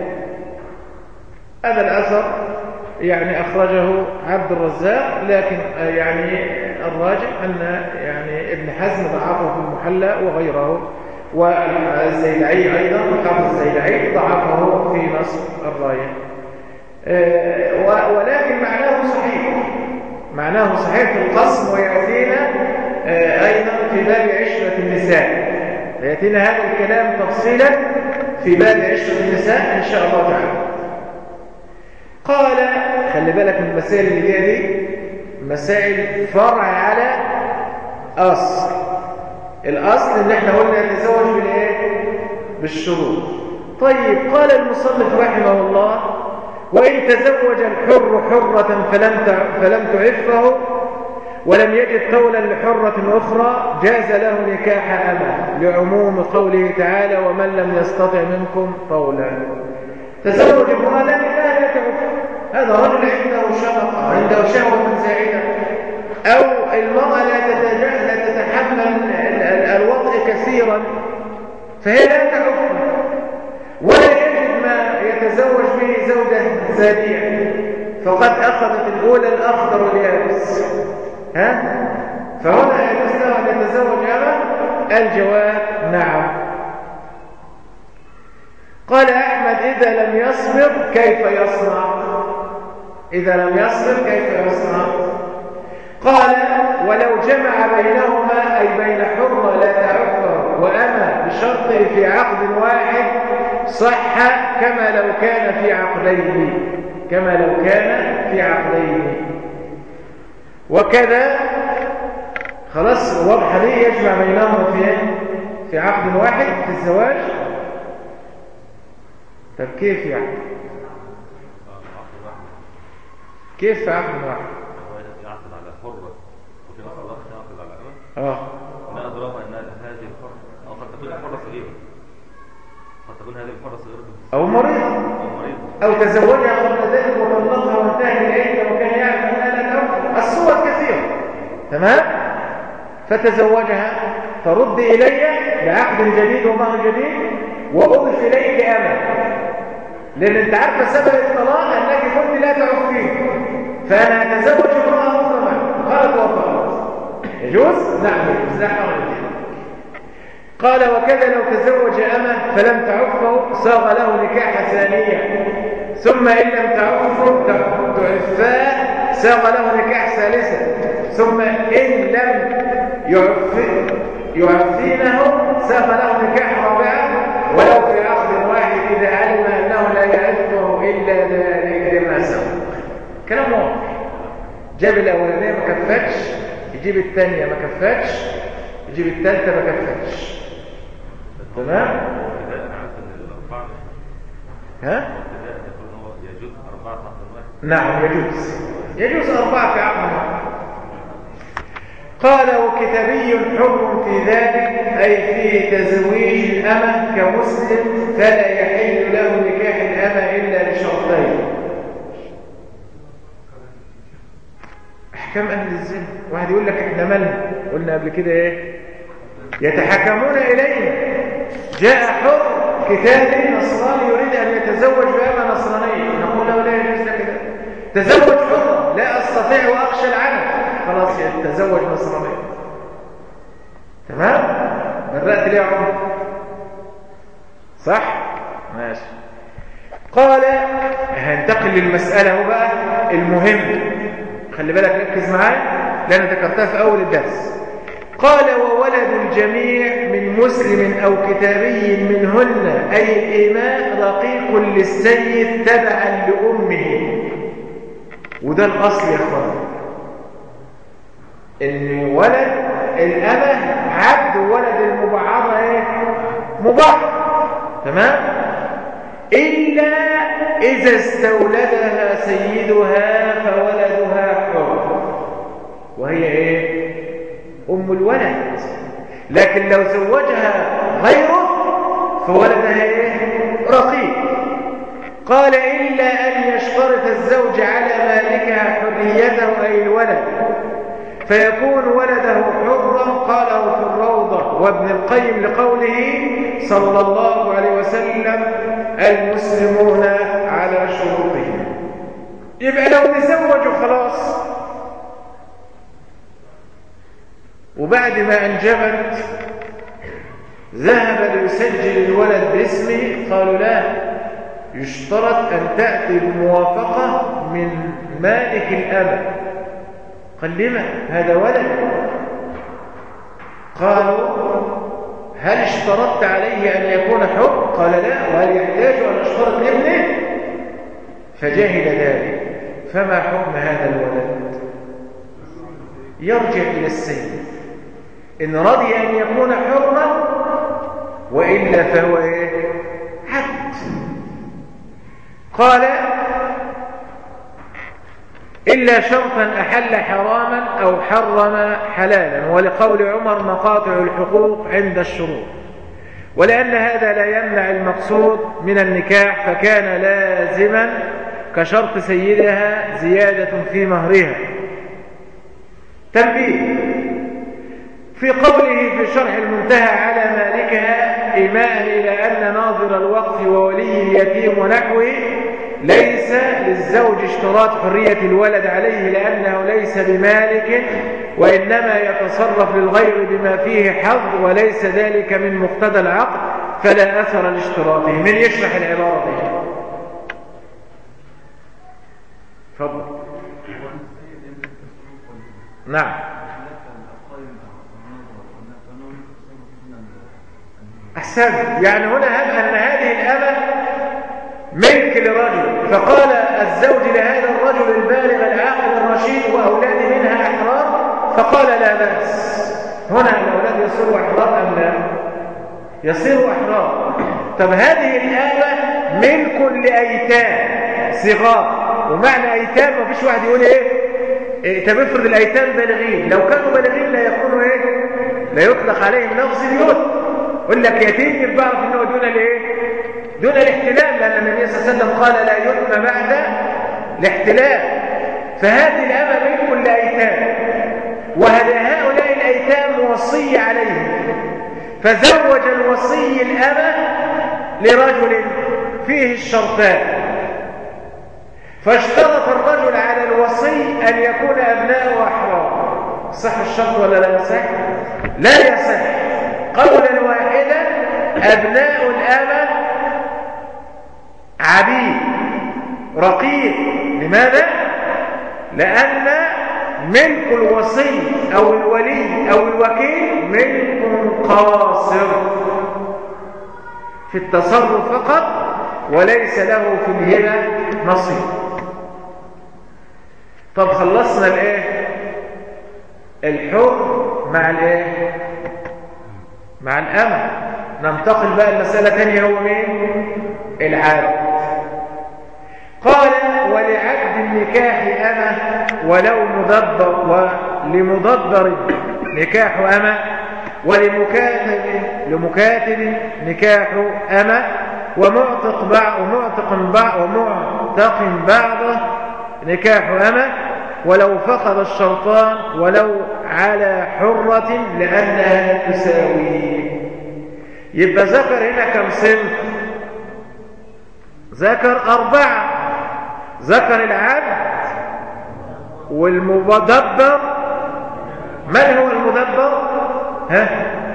هذا الأثر يعني أخرجه عبد الرزاق، لكن يعني الراجح أن يعني ابن حزم ضعفه في المحلى وغيره، والزيلعي أيضا وحافظ الزيلعي ضعفه في نصر الراية. ولكن معناه صحيح، معناه صحيح في القسم، ويأتينا أيضا في باب عشرة النساء، يأتينا هذا الكلام تفصيلا في باب عشرة النساء إن شاء الله تعالى. قال خلي بالك من المسائل اللي جايه دي، مسائل فرع على أصل. الأصل اللي احنا قلنا يتزوج بالايه؟ بالشروط. طيب قال المصنف رحمه الله: وإن تزوج الحر حرة فلم فلم تعفه ولم يجد قولا لحرة أخرى جاز له نكاح أمه، لعموم قوله تعالى: ومن لم يستطع منكم طولا. تزوج امرأة لا لا تعف، هذا رجل عنده شقة، عنده شهوة زائدة، أو المرأة لا تتحمل الوضع كثيرا فهي لا تعف، ولا يجد ما يتزوج به زوجة ثانية، فقد أخذت الأولى الأخضر واليابس. ها؟ فهنا يجوز له أن يتزوج أمه؟ الجواب نعم. قال أحمد: إذا لم يصبر كيف يصنع؟ إذا لم يصبر كيف يصنع؟ قال: ولو جمع بينهما، أي بين حرة لا تعفه وأمة بشرط في عقد واحد، صح كما لو كان في عقدين، كما لو كان في عقدين. وكذا خلاص واضحة دي، يجمع بينهما في في عقد واحد في الزواج. طب كيف يعني؟ كيف في عقد واحد؟ يعقد على حرة وفي نفس الوقت يعقد على أمة. اه ما أدراك أن هذه الحرة أو قد تكون الحرة صغيرة، قد تكون هذه الحرة صغيرة أو مريضة، أو مريضة، أو تزوجها قبل ذلك وطلقها وانتهى العدة وكان يعلم أنها لا تعرف. الصور كثيرة، تمام؟ فتزوجها، فرد إلي بعقد جديد ومهر جديد، وأضف إليك أمة، لأن أنت عارفة سبب الطلاق أنك كنت لا تعرفين، فأنا أتزوج امرأة أخرى معك، قالت وفقت. يجوز؟ نعم يجوز، لا حرج فيه. قال: وكذا لو تزوج أمة فلم تعفه صاغ له نكاح ثانية، ثم إن لم تعفه تعفاه صاغ له نكاح ثالثة، ثم إن لم يعفينه صاغ له نكاح رابعة، ولو في عقد واحد إذا علم أنه لا يعفه إلا ذلك لما سبق. كلام واضح. جاب الأولانية ما كفتش، يجيب الثانية ما كفتش، يجيب الثالثة ما كفتش. تمام؟ ها؟ يجوز أربعة في عقد واحد. نعم يجوز، يجوز أربعة في عقد واحد. قال: وكتابي حر في ذلك، أي في تزويج الأمة كمسلم، فلا يحل له نكاح الأمة إلا لشرطين. أحكام أهل الذمة. واحد يقول لك إحنا مالنا، قلنا قبل كده إيه؟ يتحكمون إلينا. جاء حر كتابي نصراني يريد أن يتزوج بأمة نصرانية، نقول له لا يجوز لك ده، تزوج حر، لا أستطيع وأخشى العنف، خلاص يتزوج نصرانية. تمام؟ برأت ليه عمر؟ صح؟ ماشي. قال: هنتقل للمسألة هو بقى المهم، خلي بالك ركز معايا لأن ذكرتها في أول الدرس. قال: وولد الجميع من مسلم أو كتابي منهن، أي الإماء رقيق للسيد تبعا لأمه. وده الأصل يا أخوان، إن ولد الأمة عبد، وولد المبعضة إيه؟ مبعض. تمام؟ إلا إذا استولدها سيدها فولدها حر، وهي إيه؟ أم الولد. لكن لو زوجها غيره فولدها إيه؟ رقيق. قال: إلا أن يشترط الزوج على مالكها حريته أي الولد، فيكون ولده حرا قاله في الروضة وابن القيم لقوله صلى الله عليه وسلم المسلمون على شروطهم. يبقى لو تزوجوا خلاص وبعد ما أنجبت ذهب ليسجل الولد باسمه، قالوا لا، يشترط أن تأتي بموافقة من مالك الأب. قال لما؟ هذا ولد. قالوا هل اشترطت عليه أن يكون حر؟ قال لا. وهل يحتاج أن اشترط لابنه؟ فجهل ذلك. فما حكم هذا الولد؟ يرجع إلى السيد، إن رضي أن يكون حرا وإلا فهو إيه؟ عبد. قال إلا شرطا أحل حراما أو حرم حلالا، ولقول عمر مقاطع الحقوق عند الشروط، ولأن هذا لا يمنع المقصود من النكاح فكان لازما كشرط سيدها زيادة في مهرها. تنبيه في قوله في شرح المنتهى على مالكها إيماء إلى أن ناظر الوقف وولي اليتيم ونحوه ليس للزوج اشتراط حرية الولد عليه لأنه ليس بمالك، وإنما يتصرف للغير بما فيه حظ، وليس ذلك من مقتضى العقد فلا أثر لاشتراطه. من يشرح العبارة دي؟ تفضل. نعم. أحسن. يعني هنا هب أن هذه الأمة ملك لرجل، فقال الزوج لهذا الرجل البالغ العاقل الرشيد وأولاد منها أحرار، فقال لا بأس. هنا الأولاد يصيروا أحرار أم لا؟ يصيروا أحرار. طب هذه الآمة ملك لأيتام صغار، ومعنى أيتام ما فيش واحد يقول إيه؟ إيه طب افرض الأيتام بالغين، لو كانوا بالغين لا يكونوا إيه؟ لا يطلق عليهم لفظ اليوت. يقول لك يتيم بعرف انه دون الايه؟ دون الاحتلال، لان النبي صلى الله عليه وسلم قال لا يتم بعد الاحتلال. فهذه الامه ملك لايتام، وهؤلاء الايتام وصي عليهم، فزوج الوصي الامه لرجل فيه الشرطان، فاشترط الرجل على الوصي ان يكون ابناؤه احرار. صح الشرط ولا لا يصح؟ لا يصح. قولا واحدا أبناء الأمة عبيد رقيق. لماذا؟ لأن ملك الوصي أو الولي أو الوكيل ملك قاصر في التصرف فقط، وليس له في الهبة نصيب. طب خلصنا الايه؟ الحر مع الايه؟ مع الأمة. ننتقل بقى المسألة ثانية، هو مين؟ العبد. قال ولعبد النكاح أمة ولو مدبر، ولمدبر نكاح أمة، ولمكاتب لمكاتب نكاح أمة، ومعتق بعض ومعتق بعض ومعتق بعض نكاح أمة، ولو فقد الشرطان ولو على حرة لأنها تساوي. يبقى ذكر هنا كم صنف؟ ذكر أربعة. ذكر العبد والمدبر. من هو المدبر؟ ها؟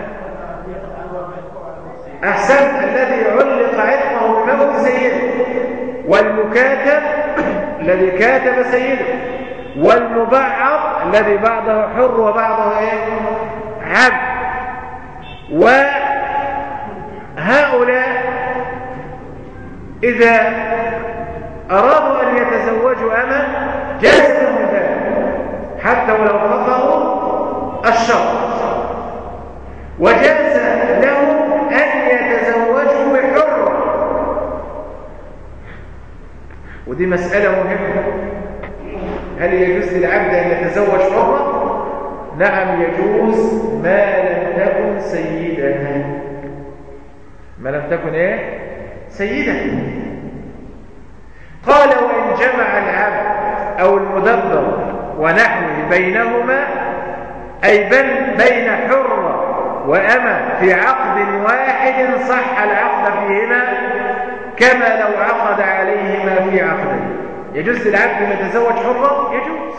أحسن، الذي علق عتقه بموت سيده، والمكاتب الذي كاتب سيده، والمبعض الذي بعضه حر وبعضه ايه؟ عبد. وهؤلاء إذا أرادوا أن يتزوجوا أمة جاز لهم ذلك حتى ولو فقروا الشرط، وجاز لهم أن يتزوجوا بحر. ودي مسألة مهمة. هل يجوز للعبد أن يتزوج حرا؟ نعم يجوز، ما لم تكن سيدا. ما لم تكن ايه؟ سيدا. قال وإن جمع العبد أو المدبر ونحوه بينهما أي بين حرة وأمة في عقد واحد صح العقد فيهما كما لو عقد عليهما في عقدين. يجوز للعبد أن يتزوج حرة؟ يجوز.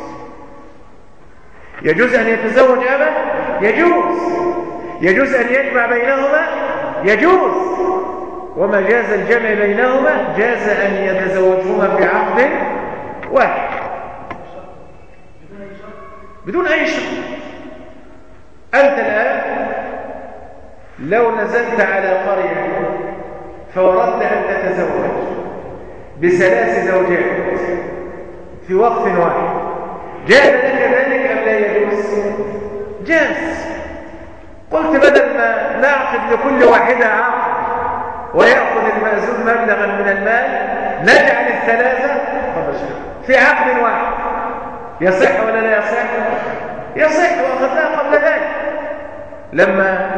يجوز أن يتزوج أمة؟ يجوز. يجوز أن يجمع بينهما؟ يجوز. وما جاز الجمع بينهما جاز أن يتزوجهما في عقد واحد بدون أي شرط. أنت الآن لو نزلت على قرية فوردت أن تتزوج بثلاث زوجات في وقت واحد، جاز لك ذلك أم لا يجوز؟ جاز. قلت بدل ما نعقد لكل واحدة عقد ويأخذ المأذون مبلغا من المال نجعل الثلاثة في عقد واحد. يصح ولا لا يصح؟ يصح، وأخذناها قبل ذلك لما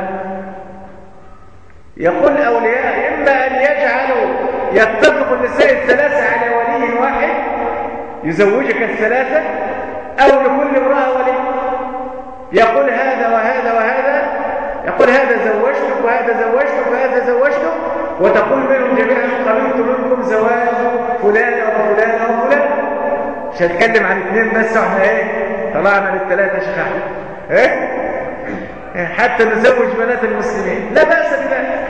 يقول الأولياء إما أن يجعلوا يتفق النساء الثلاثة على ولي واحد يزوجك الثلاثة، أو لكل امرأة ولي يقول هذا وهذا وهذا، يقول هذا زوجتك وهذا زوجتك وهذا زوجتك، وتقول منهم جميعا قبلت منكم زواج فلان وفلان وفلان. مش هتكلم عن اثنين بس واحنا ايه طلعنا للثلاثة شيخ ايه حتى نزوج بنات المسلمين لا بأس بذلك.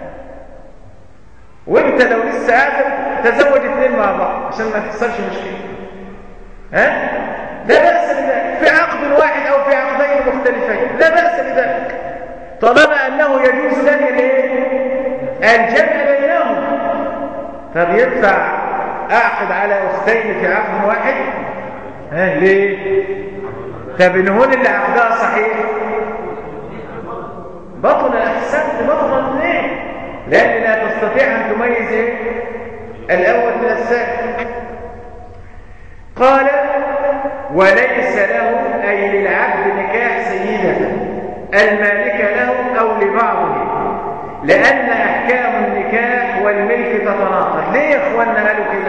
وانت لو لسه قادر تزوج اثنين مع بعض عشان ما تحصلش مشكلة، ها لا بأس بذلك في عقد واحد او في عقدين مختلفين، لا بأس بذلك طالما انه يجوز لك الجمع بينهم. فبينفع اعقد على اختين في عقد واحد؟ ها ليه؟ طب ان هون اللي عقدها صحيح بطل الاحسان بطل الاثنين، لان لا تستطيع ان تميز ايه الاول من الثاني. قال وليس له اي للعبد نكاح سيدته المالكه له او لبعضه، لان احكام النكاح والملك تتناقض. ليه يا اخواننا قالوا كده؟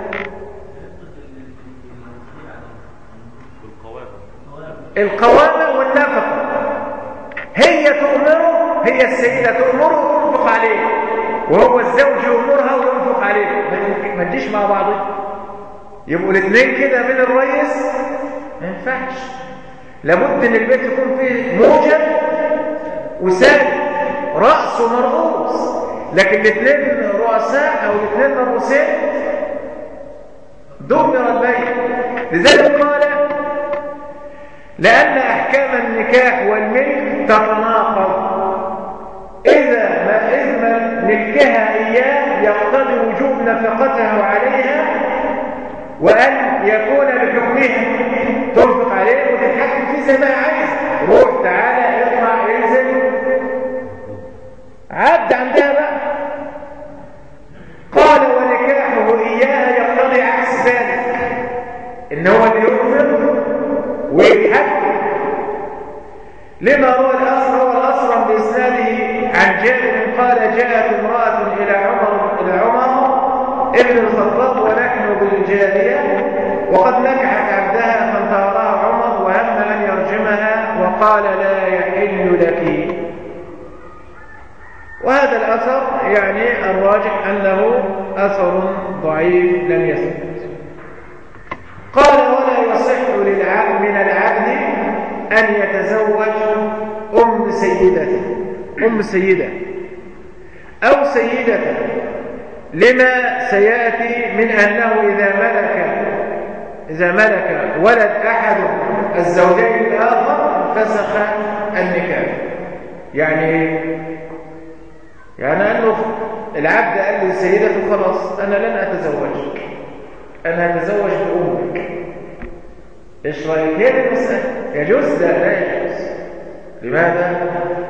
القوامة والنفقة هي تؤمره، هي السيدة تؤمره وتنفق عليه، وهو الزوج يؤمرها وينفق عليه. ما تجيش مع بعض يبقوا الاثنين كده من الرئيس، ما ينفعش. لابد ان البيت يكون فيه موجب وسالب، رأس ومرؤوس. لكن الاثنين رؤساء او الاثنين مرؤوسين دمر البيت. لذلك قال لأن أحكام النكاح والملك تتناقض. إذا ما إذن ملكها إياه يقتضي وجوب نفقته عليها، وأن يكون بحكمها تنفق عليه وتتحكم فيه زي ما عايز. روح تعالى اطلع انزل عد عندها بقى. قال ونكاحه إياها يقتضي عكس ذلك، إن هو اللي ينفق ويتحكم. لما روى الأسر روى الأسر بإسناده عن جابر قال جاءت امرأة إلى عمر إلى عمر ابن الخطاب ونحن بالجارية وقد نكحت عبدها فانتهرها عمر وهم أن يرجمها وقال لا يحل لك. وهذا الأثر يعني الراجح أنه أثر ضعيف لم يثبت. قال ولا يصح للعبد من العبد أن يتزوج أم سيدته أم سيدة أو سيدته، لما سيأتي من أنه إذا ملك إذا ملك ولد أحد الزوجين الآخر فسخ النكاح. يعني يعني أنه العبد قال لسيدته خلاص أنا لن أتزوجك، أنا أتزوج بأمك. إيش رأيك؟ هي دي المسألة. يجوز؟ لا لا يجوز. لماذا؟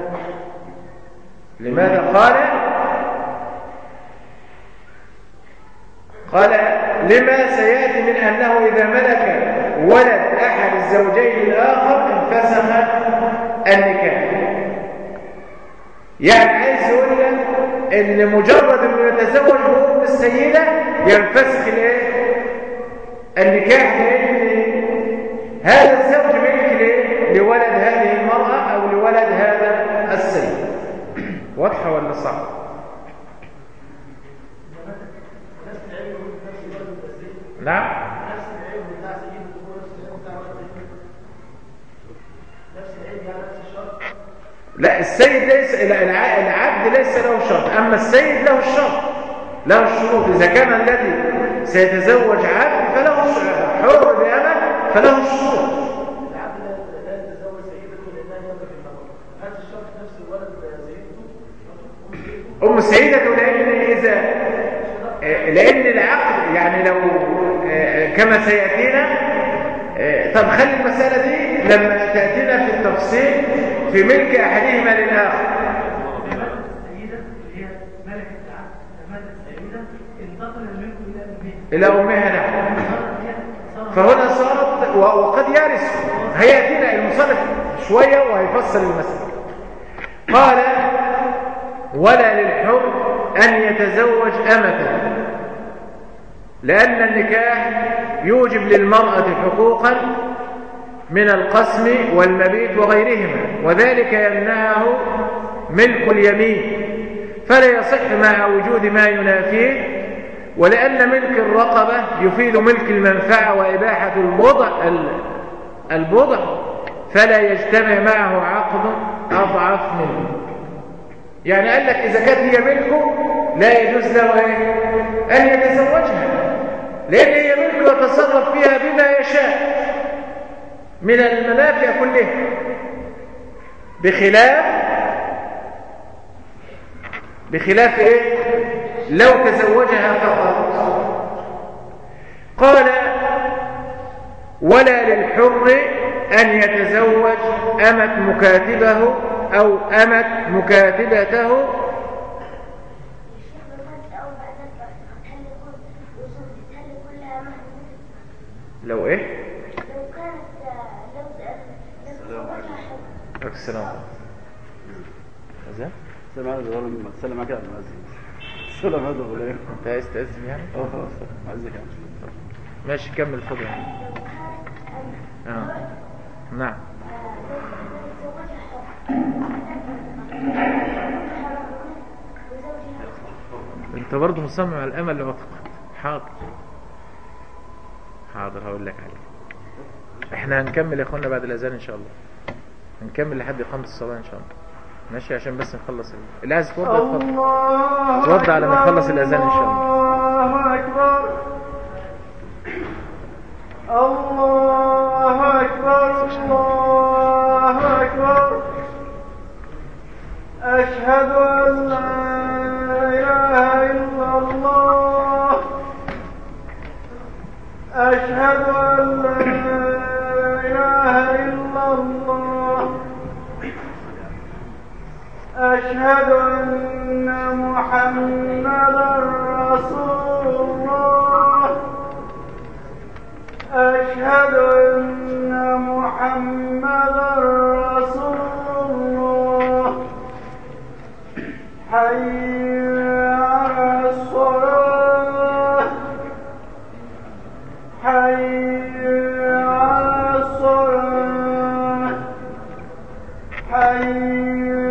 لماذا قال قال لما سيأتي من أنه إذا ملك ولد أحد الزوجين الآخر انفسخ النكاح. يعني عايز يقول لك إن مجرد أنه يتزوج بأم السيدة ينفسخ الايه؟ النكاح، لأن هذا الزوج ملك لولد هذه لا السيد ليس، العبد ليس له شرط، أما السيد له الشرط، له الشروط. إذا كان الذي سيتزوج عبد فله حر بأمة فله الشروط. العبد لا يتزوج سيدته لأنها يملك المرأة، هذا الشرط نفس الولد سيدته أم سيدته، لأن إذا لأن العقد يعني لو كما سيأتينا. طب خلي المسألة دي لما تأتينا في التفصيل في ملك أحدهما للآخر. إلى أمها نعم. فهنا صارت وقد يرث. هيأتينا المصنف شوية وهيفصل المسألة. قال ولا للحر أن يتزوج أمة، لأن النكاح يوجب للمرأة حقوقا من القسم والمبيت وغيرهما، وذلك يمنعه ملك اليمين، فلا يصح مع وجود ما ينافيه. ولأن ملك الرقبة يفيد ملك المنفعة وإباحة البضع البضع فلا يجتمع معه عقد أضعف منه. يعني قال لك إذا كانت هي ملكه لا يجوز له أن يتزوجها، لأن هي ملكه يتصرف فيها بما يشاء من المنافع كلها، بخلاف بخلاف إيه؟ لو تزوجها فقط. قال ولا للحر أن يتزوج أمة مكاتبه أو أمة مكاتبته. لو إيه؟ لو كانت لو لو السلام أذن؟ سلام عليكم ورحمة السلام عليكم السلام عليكم ولا أنت عايز تأذن يعني؟ اه خلاص عايزك يعني. ماشي كمل فضل. اه نعم. انت برضه مصمم على الامل اللي عتق. حاضر حاضر هقول لك عليه. احنا هنكمل يا اخوانا بعد الاذان ان شاء الله، هنكمل لحد اقامه الصلاه ان شاء الله. ماشي عشان بس نخلص اللي عايز يتوضى اتفضل اتوضى على ما نخلص الاذان ان شاء الله. الله اكبر الله اكبر الله اكبر. اشهد ان لا اله الا الله. اشهد ان لا اله الا الله. أشهد أن محمدا رسول الله. أشهد أن محمدا رسول الله. حي على الصلاة حي على الصلاة حي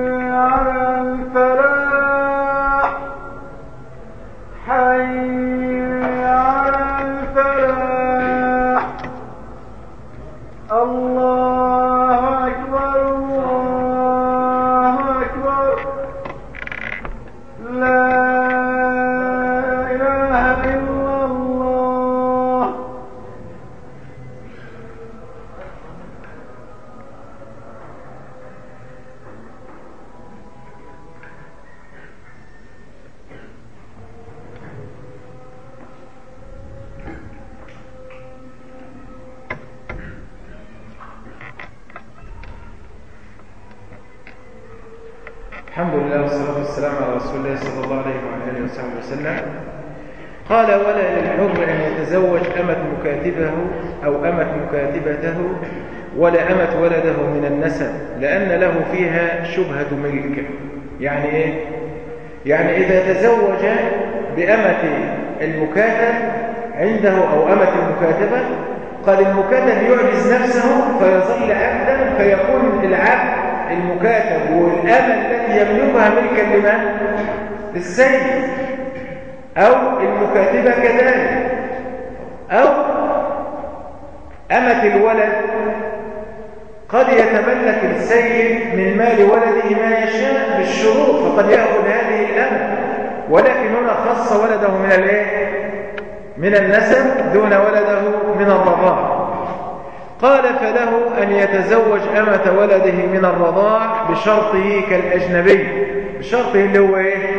الحمد لله والصلاة والسلام على رسول الله صلى الله عليه وعلى آله وصحبه وسلم. قال ولا للحر أن يتزوج أمة مكاتبه أو أمة مكاتبته ولا أمة ولده من النسب، لأن له فيها شبهة ملك. يعني إيه؟ يعني إذا تزوج بأمة المكاتب عنده أو أمة المكاتبة، قال المكاتب يعجز نفسه فيظل عبدا، فيكون العبد المكاتب والأمة التي يملكها ملكا لمن؟ للسيد، أو المكاتبة كذلك، أو أمة الولد قد يتملك السيد من مال ولده ما يشاء بالشروط، فقد يأخذ هذه الأمة، ولكن هنا خص ولده من الايه؟ من النسب دون ولده من الرضاع. قال فله أن يتزوج أمة ولده من الرضاع بشرطه كالأجنبي، بشرطه اللي هو إيه؟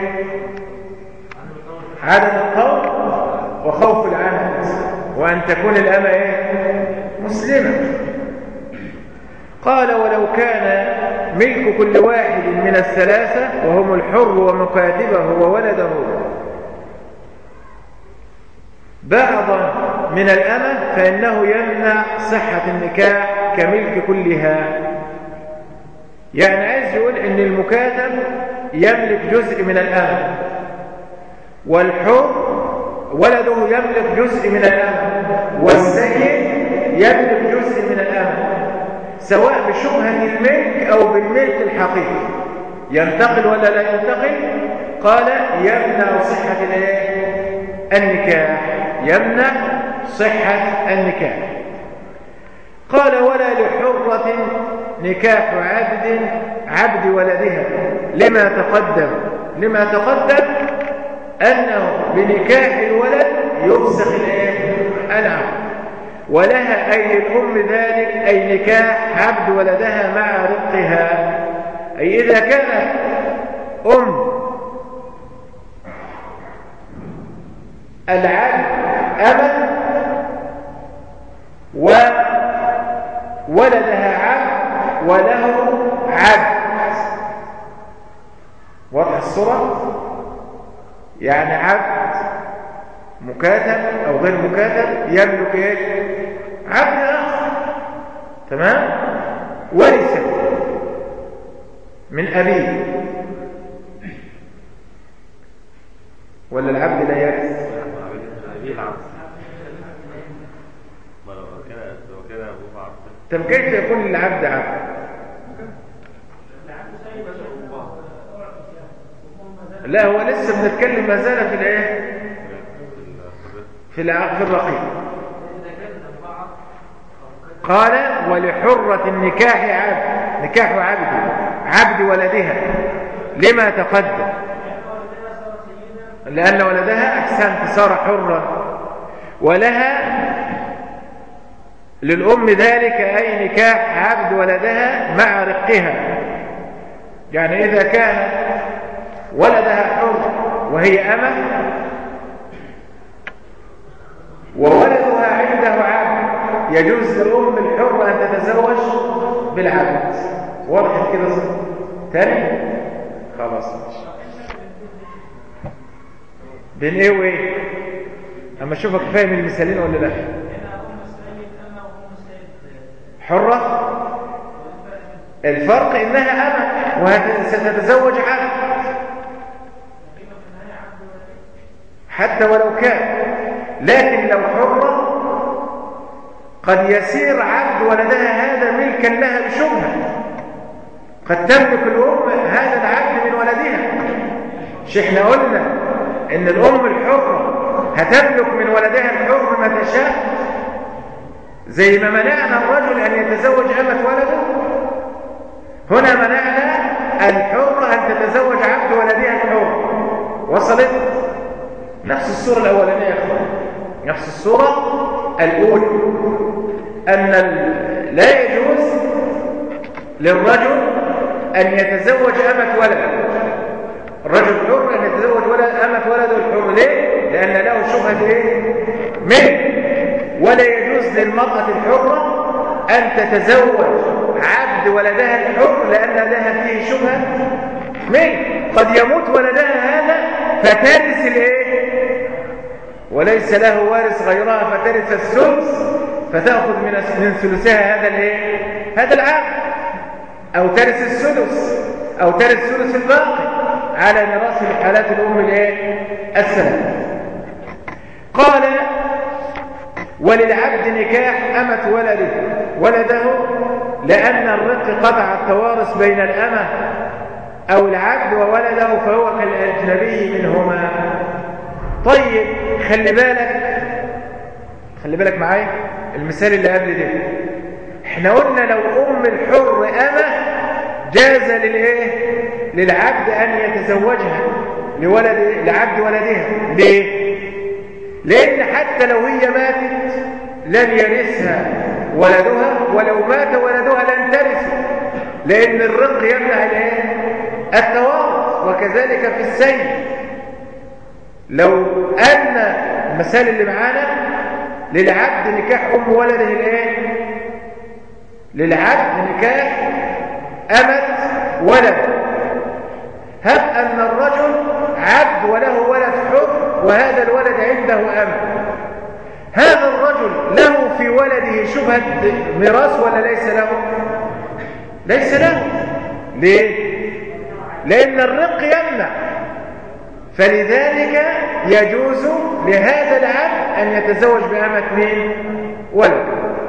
عدم القول وخوف العهد، وأن تكون الأمة إيه؟ مسلمة. قال ولو كان ملك كل واحد من الثلاثة وهم الحر ومكاتبه وولده بعضا من الأمة فإنه يمنع صحة النكاح كملك كلها. يعني عايز يقول إن المكاتب يملك جزء من الأمة، والحر ولده يملك جزء من الأمة، والسيد يملك جزء من الأمة، سواء بشبهة الملك أو بالملك الحقيقي. ينتقل ولا لا ينتقل؟ قال يمنع صحة النكاح، يمنع صحة النكاح. قال ولا لحرة نكاح عبد عبد ولدها لما تقدم لما تقدم أنه بنكاح الولد يفسخ العبد، ولها أي الأم ذلك أي نكاح عبد ولدها مع رقها. أي إذا كانت أم العبد أمة وولدها عبد وله عبد، واضح الصورة؟ يعني عبد مكاتب أو غير مكاتب يملك إيه؟ عبد آخر، تمام؟ ورث من أبيه، ولا العبد لا يرث؟ طب كيف يكون العبد عبد؟ لا هو لسه بنتكلم ما زال في الايه؟ في في الرقيق. قال ولحرة النكاح عبد، نكاح عبد عبد ولدها لما تقدم، لأن ولدها أحسنت صار حرا، ولها للأم ذلك أي نكاح عبد ولدها مع رقها. يعني إذا كان ولدها حر وهي أمة وولدها عنده عبد يجوز للأم الحر أن تتزوج بالعبد. وضحت كده تاني؟ خلاص بين ايه وايه؟ اما اشوفك فاهم المثالين ولا لا؟ حرة الفرق انها امة وستتزوج عبد حتى ولو كان، لكن لو حرة قد يسير عبد ولدها هذا ملكا لها بشبهة، قد تملك الأم هذا العبد من ولدها. مش احنا قلنا ان الأم الحرة هتملك من ولدها الحر ما تشاء، زي ما منعنا الرجل أن يتزوج أمة ولده، هنا منعنا الحرة أن تتزوج عبد ولدها الحر. وصلت؟ نفس الصورة الأولانية يا أخوان، نفس الصورة الأولى، أن لا يجوز للرجل أن يتزوج أمة ولده، الرجل حر أن يتزوج ولد أمة ولده الحر. ليه؟ لأن له شبهة إيه؟ منه. ولا يجوز للمرأة الحرة أن تتزوج عبد ولدها الحر لأن لها فيه شبهة منه، قد يموت ولدها هذا فترث الإيه؟ وليس له وارث غيرها فترث الثلث، فتأخذ من من ثلثها هذا الإيه؟ هذا العبد، أو ترث الثلث أو ترث ثلث الباقي على ميراث الحالات الأم الإيه؟ الثلاث. قال وللعبد نكاح أمة ولده ولده لأن الرق قطع التوارث بين الأمة أو العبد وولده فهو كالأجنبي منهما. طيب خلي بالك خلي بالك معايا المثال اللي قبل ده، احنا قلنا لو أم الحر أمة جاز للإيه؟ للعبد أن يتزوجها لولد لعبد ولدها. ليه؟ لأن حتى لو هي ماتت لن يرثها ولدها، ولو مات ولدها لن ترثه، لأن الرق يمنع الإيه؟ التوارث. وكذلك في السيد، لو أن المثال اللي معانا للعبد نكاح أم ولده الإيه؟ للعبد نكاح أمت ولد، هب أن الرجل عبد وله ولد حر وهذا الولد عنده أم، هذا الرجل له في ولده شبهة ميراث ولا ليس له؟ ليس له. ليه؟ لأن الرق يمنع، فلذلك يجوز لهذا العبد أن يتزوج بأمة مين؟ ولد.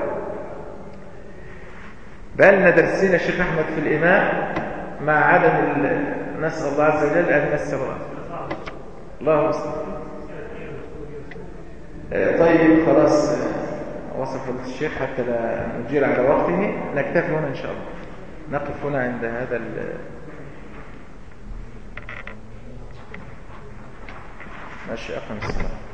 بقالنا درسنا الشيخ أحمد في الإماء مع عدم نسأل الله عز وجل أن يسر الله مستقيم. طيب خلاص وصف الشيخ حتى لا نجير على وقته، نكتفي هنا إن شاء الله، نقف هنا عند هذا ال ماشي. أقم الصلاة.